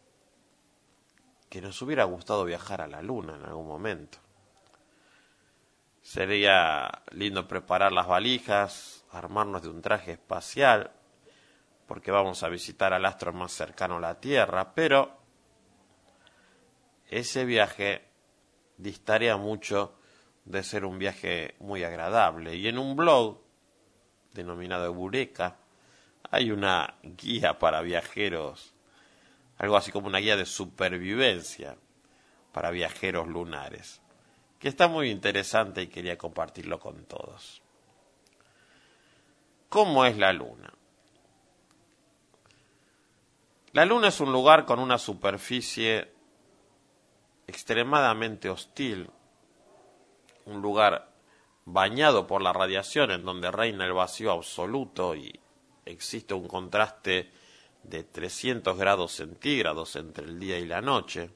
que nos hubiera gustado viajar a la Luna en algún momento. Sería lindo preparar las valijas, armarnos de un traje espacial, porque vamos a visitar al astro más cercano a la Tierra, pero ese viaje distaría mucho de ser un viaje muy agradable. Y en un blog denominado Eureka hay una guía para viajeros, algo así como una guía de supervivencia para viajeros lunares, que está muy interesante y quería compartirlo con todos. ¿Cómo es la Luna? La Luna es un lugar con una superficie extremadamente hostil, un lugar bañado por la radiación en donde reina el vacío absoluto y existe un contraste de trescientos grados centígrados entre el día y la noche.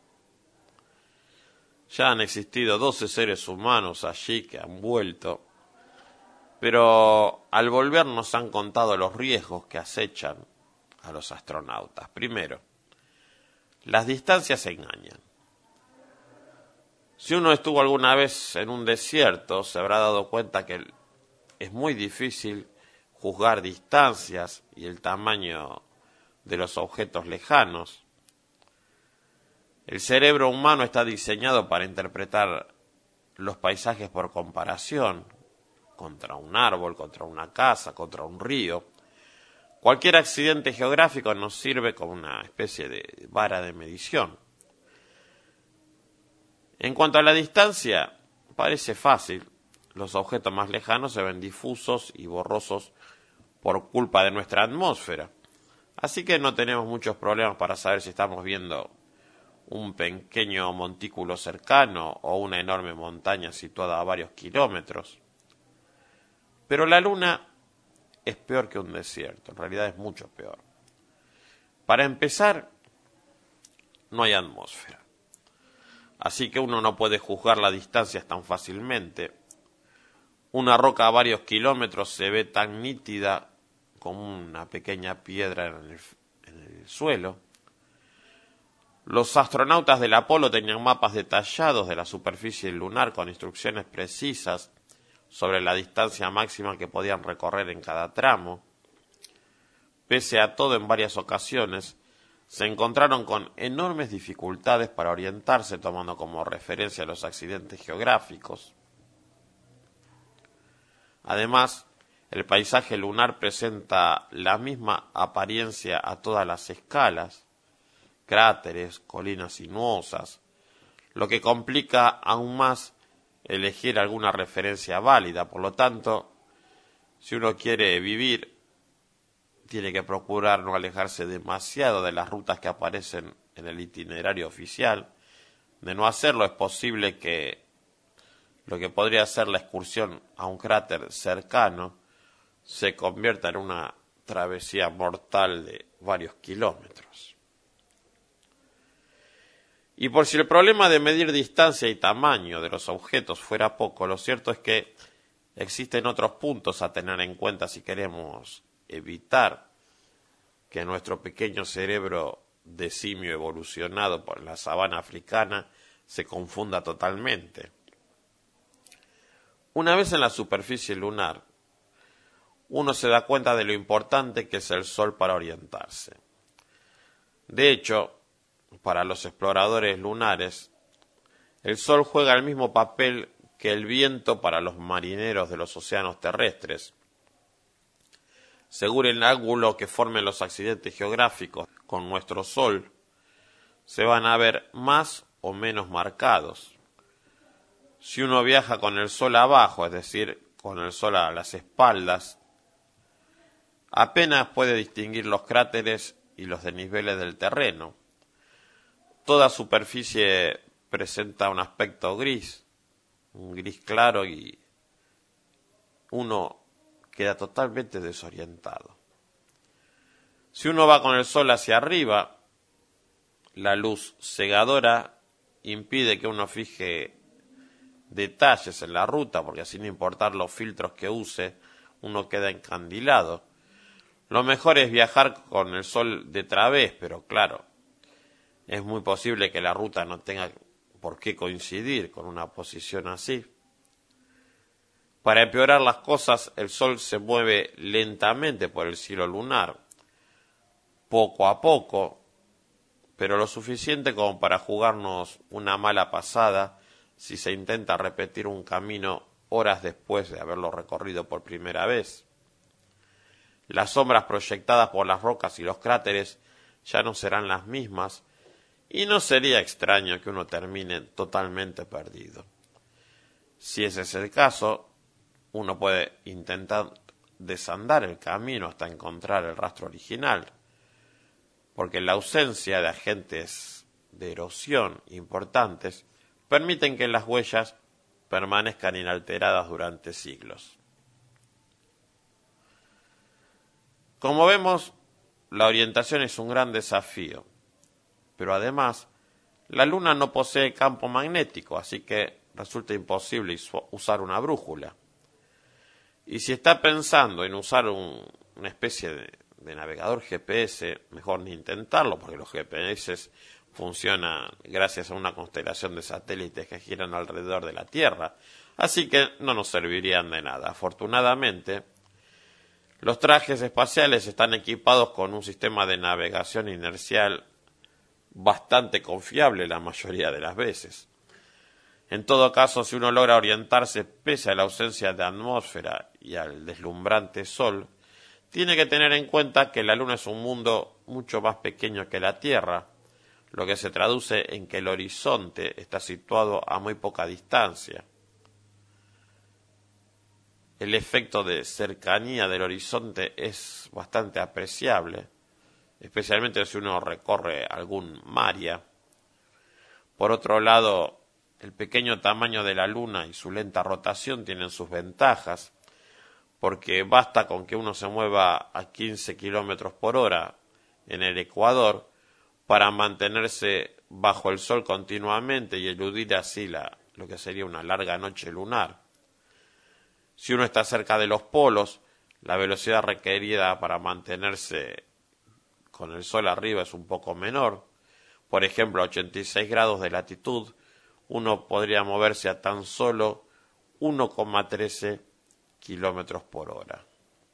Ya han existido doce seres humanos allí que han vuelto, pero al volver nos han contado los riesgos que acechan a los astronautas. Primero, las distancias engañan. Si uno estuvo alguna vez en un desierto, se habrá dado cuenta que es muy difícil juzgar distancias y el tamaño de los objetos lejanos. El cerebro humano está diseñado para interpretar los paisajes por comparación, contra un árbol, contra una casa, contra un río. Cualquier accidente geográfico nos sirve como una especie de vara de medición. En cuanto a la distancia, parece fácil. Los objetos más lejanos se ven difusos y borrosos por culpa de nuestra atmósfera. Así que no tenemos muchos problemas para saber si estamos viendo un pequeño montículo cercano o una enorme montaña situada a varios kilómetros. Pero la Luna es peor que un desierto, en realidad es mucho peor. Para empezar, no hay atmósfera. Así que uno no puede juzgar las distancias tan fácilmente. Una roca a varios kilómetros se ve tan nítida como una pequeña piedra en el, en el suelo. Los astronautas del Apolo tenían mapas detallados de la superficie lunar con instrucciones precisas sobre la distancia máxima que podían recorrer en cada tramo. Pese a todo, en varias ocasiones se encontraron con enormes dificultades para orientarse, tomando como referencia los accidentes geográficos. Además, el paisaje lunar presenta la misma apariencia a todas las escalas, cráteres, colinas sinuosas, lo que complica aún más elegir alguna referencia válida. Por lo tanto, si uno quiere vivir, tiene que procurar no alejarse demasiado de las rutas que aparecen en el itinerario oficial. De no hacerlo, es posible que lo que podría ser la excursión a un cráter cercano se convierta en una travesía mortal de varios kilómetros. Y por si el problema de medir distancia y tamaño de los objetos fuera poco, lo cierto es que existen otros puntos a tener en cuenta si queremos evitar que nuestro pequeño cerebro de simio evolucionado por la sabana africana se confunda totalmente. Una vez en la superficie lunar, uno se da cuenta de lo importante que es el Sol para orientarse. De hecho, para los exploradores lunares, el Sol juega el mismo papel que el viento para los marineros de los océanos terrestres. Según el ángulo que formen los accidentes geográficos con nuestro Sol, se van a ver más o menos marcados. Si uno viaja con el Sol abajo, es decir, con el Sol a las espaldas, apenas puede distinguir los cráteres y los desniveles del terreno. Toda superficie presenta un aspecto gris, un gris claro, y uno queda totalmente desorientado. Si uno va con el Sol hacia arriba, la luz cegadora impide que uno fije detalles en la ruta, porque sin importar los filtros que use, uno queda encandilado. Lo mejor es viajar con el sol de través, pero claro, es muy posible que la ruta no tenga por qué coincidir con una posición así. Para empeorar las cosas, el sol se mueve lentamente por el cielo lunar, poco a poco, pero lo suficiente como para jugarnos una mala pasada si se intenta repetir un camino horas después de haberlo recorrido por primera vez. Las sombras proyectadas por las rocas y los cráteres ya no serán las mismas, y no sería extraño que uno termine totalmente perdido. Si ese es el caso, uno puede intentar desandar el camino hasta encontrar el rastro original, porque la ausencia de agentes de erosión importantes permiten que las huellas permanezcan inalteradas durante siglos. Como vemos, la orientación es un gran desafío, pero además, la Luna no posee campo magnético, así que resulta imposible usar una brújula. Y si está pensando en usar un, una especie de, de navegador G P S, mejor ni intentarlo, porque los G P S funcionan gracias a una constelación de satélites que giran alrededor de la Tierra, así que no nos servirían de nada. Afortunadamente, los trajes espaciales están equipados con un sistema de navegación inercial bastante confiable la mayoría de las veces. En todo caso, si uno logra orientarse pese a la ausencia de atmósfera y al deslumbrante sol, tiene que tener en cuenta que la Luna es un mundo mucho más pequeño que la Tierra, lo que se traduce en que el horizonte está situado a muy poca distancia. El efecto de cercanía del horizonte es bastante apreciable, especialmente si uno recorre algún maria. Por otro lado, el pequeño tamaño de la Luna y su lenta rotación tienen sus ventajas, porque basta con que uno se mueva a quince kilómetros por hora en el ecuador para mantenerse bajo el sol continuamente y eludir así la, lo que sería una larga noche lunar. Si uno está cerca de los polos, la velocidad requerida para mantenerse con el sol arriba es un poco menor. Por ejemplo, a ochenta y seis grados de latitud, uno podría moverse a tan solo uno coma trece kilómetros por hora.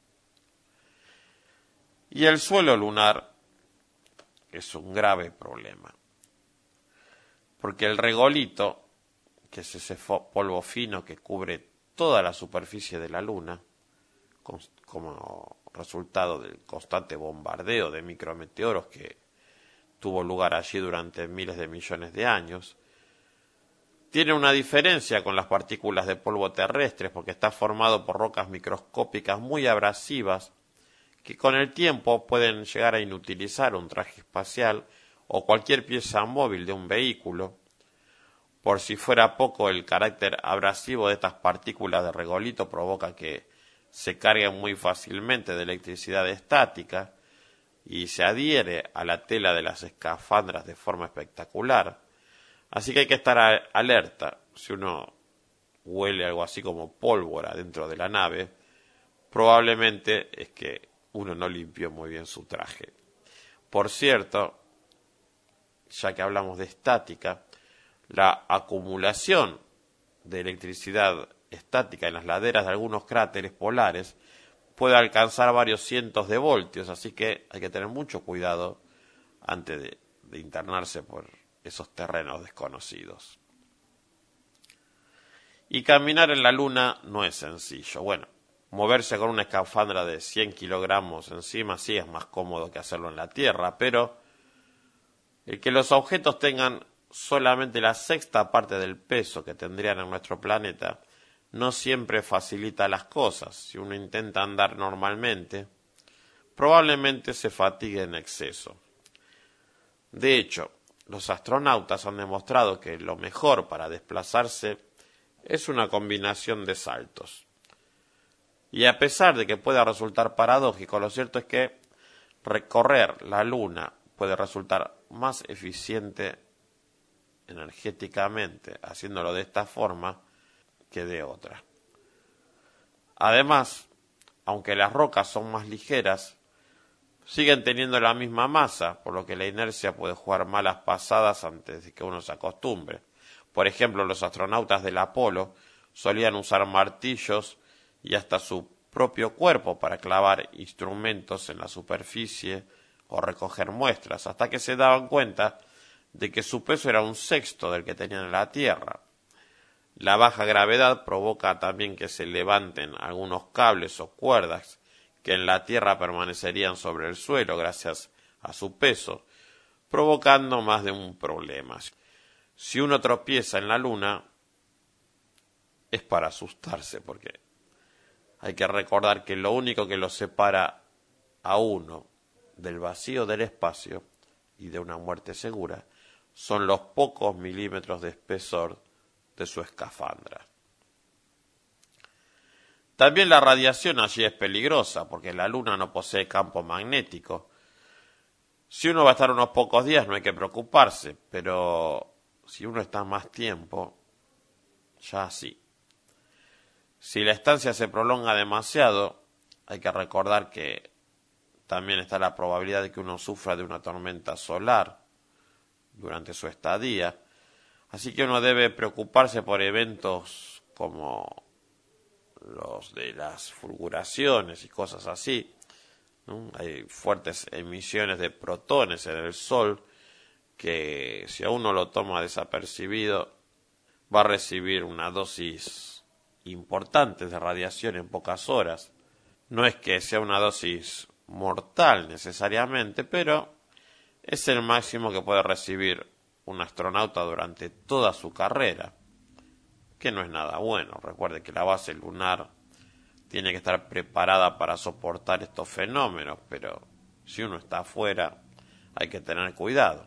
Y el suelo lunar es un grave problema, porque el regolito, que es ese polvo fino que cubre toda la superficie de la Luna, como resultado del constante bombardeo de micrometeoros que tuvo lugar allí durante miles de millones de años, tiene una diferencia con las partículas de polvo terrestres porque está formado por rocas microscópicas muy abrasivas que con el tiempo pueden llegar a inutilizar un traje espacial o cualquier pieza móvil de un vehículo. Por si fuera poco, el carácter abrasivo de estas partículas de regolito provoca que se carguen muy fácilmente de electricidad estática y se adhiere a la tela de las escafandras de forma espectacular. Así que hay que estar alerta. Si uno huele algo así como pólvora dentro de la nave, probablemente es que uno no limpió muy bien su traje. Por cierto, ya que hablamos de estática, la acumulación de electricidad estática en las laderas de algunos cráteres polares puede alcanzar varios cientos de voltios, así que hay que tener mucho cuidado antes de, de internarse por esos terrenos desconocidos. Y caminar en la Luna no es sencillo. Bueno, moverse con una escafandra de cien kilogramos encima sí es más cómodo que hacerlo en la Tierra, pero el que los objetos tengan solamente la sexta parte del peso que tendrían en nuestro planeta no siempre facilita las cosas. Si uno intenta andar normalmente, probablemente se fatigue en exceso. De hecho, los astronautas han demostrado que lo mejor para desplazarse es una combinación de saltos. Y a pesar de que pueda resultar paradójico, lo cierto es que recorrer la Luna puede resultar más eficiente energéticamente haciéndolo de esta forma que de otra. Además, aunque las rocas son más ligeras, siguen teniendo la misma masa, por lo que la inercia puede jugar malas pasadas antes de que uno se acostumbre. Por ejemplo, los astronautas del Apolo solían usar martillos y hasta su propio cuerpo para clavar instrumentos en la superficie o recoger muestras, hasta que se daban cuenta de que su peso era un sexto del que tenían en la Tierra. La baja gravedad provoca también que se levanten algunos cables o cuerdas que en la Tierra permanecerían sobre el suelo gracias a su peso, provocando más de un problema. Si uno tropieza en la Luna, es para asustarse, porque hay que recordar que lo único que lo separa a uno del vacío del espacio y de una muerte segura son los pocos milímetros de espesor de su escafandra. También la radiación allí es peligrosa, porque la Luna no posee campo magnético. Si uno va a estar unos pocos días no hay que preocuparse, pero si uno está más tiempo, ya sí. Si la estancia se prolonga demasiado, hay que recordar que también está la probabilidad de que uno sufra de una tormenta solar durante su estadía, así que uno debe preocuparse por eventos como los de las fulguraciones y cosas así, ¿no? Hay fuertes emisiones de protones en el Sol que si a uno lo toma desapercibido va a recibir una dosis importante de radiación en pocas horas. No es que sea una dosis mortal necesariamente, pero es el máximo que puede recibir un astronauta durante toda su carrera, que no es nada bueno. Recuerde que la base lunar tiene que estar preparada para soportar estos fenómenos, pero si uno está afuera hay que tener cuidado.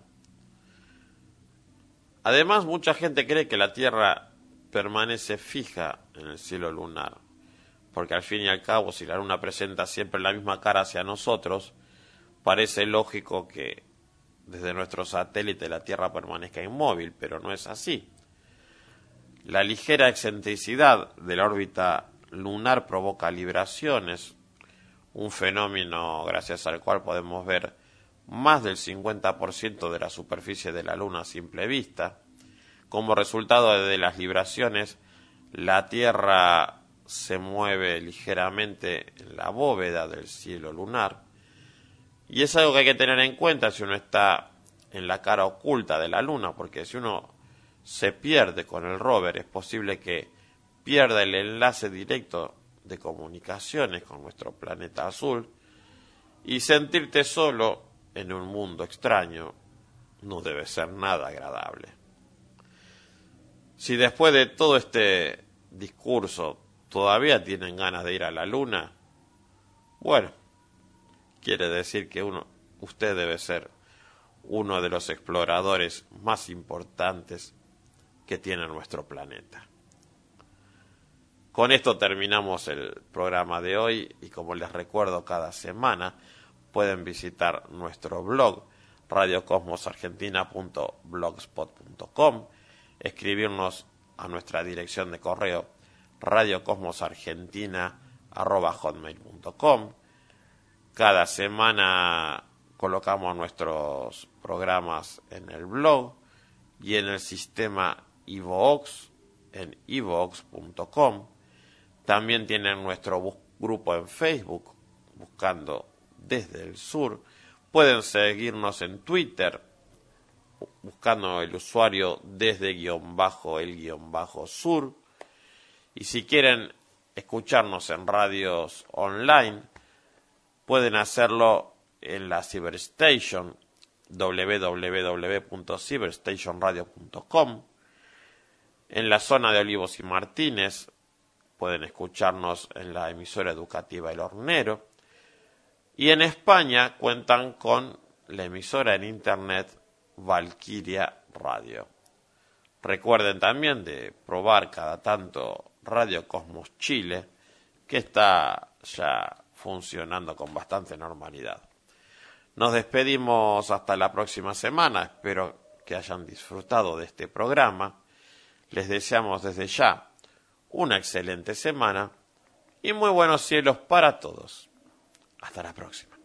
Además, mucha gente cree que la Tierra permanece fija en el cielo lunar, porque al fin y al cabo, si la Luna presenta siempre la misma cara hacia nosotros, parece lógico que desde nuestro satélite la Tierra permanezca inmóvil, pero no es así. La ligera excentricidad de la órbita lunar provoca libraciones, un fenómeno gracias al cual podemos ver más del cincuenta por ciento de la superficie de la Luna a simple vista. Como resultado de las libraciones, la Tierra se mueve ligeramente en la bóveda del cielo lunar, y es algo que hay que tener en cuenta si uno está en la cara oculta de la Luna, porque si uno se pierde con el rover, es posible que pierda el enlace directo de comunicaciones con nuestro planeta azul, y sentirte solo en un mundo extraño no debe ser nada agradable. Si después de todo este discurso todavía tienen ganas de ir a la Luna, bueno, quiere decir que uno, usted debe ser uno de los exploradores más importantes que tiene nuestro planeta. Con esto terminamos el programa de hoy y como les recuerdo cada semana pueden visitar nuestro blog radio cosmos argentina punto blogspot punto com, escribirnos a nuestra dirección de correo radio cosmos argentina arroba hotmail punto com. Cada semana colocamos nuestros programas en el blog y en el sistema iVoox en iVoox punto com. También tienen nuestro grupo en Facebook, buscando Desde el Sur. Pueden seguirnos en Twitter, buscando el usuario desde guión bajo el guión bajo sur. Y si quieren escucharnos en radios online, pueden hacerlo en la Cyberstation, doble u doble u doble u punto cyberstation radio punto com. En la zona de Olivos y Martínez pueden escucharnos en la emisora educativa El Hornero. Y en España cuentan con la emisora en internet Valkyria Radio. Recuerden también de probar cada tanto Radio Cosmos Chile, que está ya funcionando con bastante normalidad. Nos despedimos hasta la próxima semana. Espero que hayan disfrutado de este programa. Les deseamos desde ya una excelente semana y muy buenos cielos para todos. Hasta la próxima.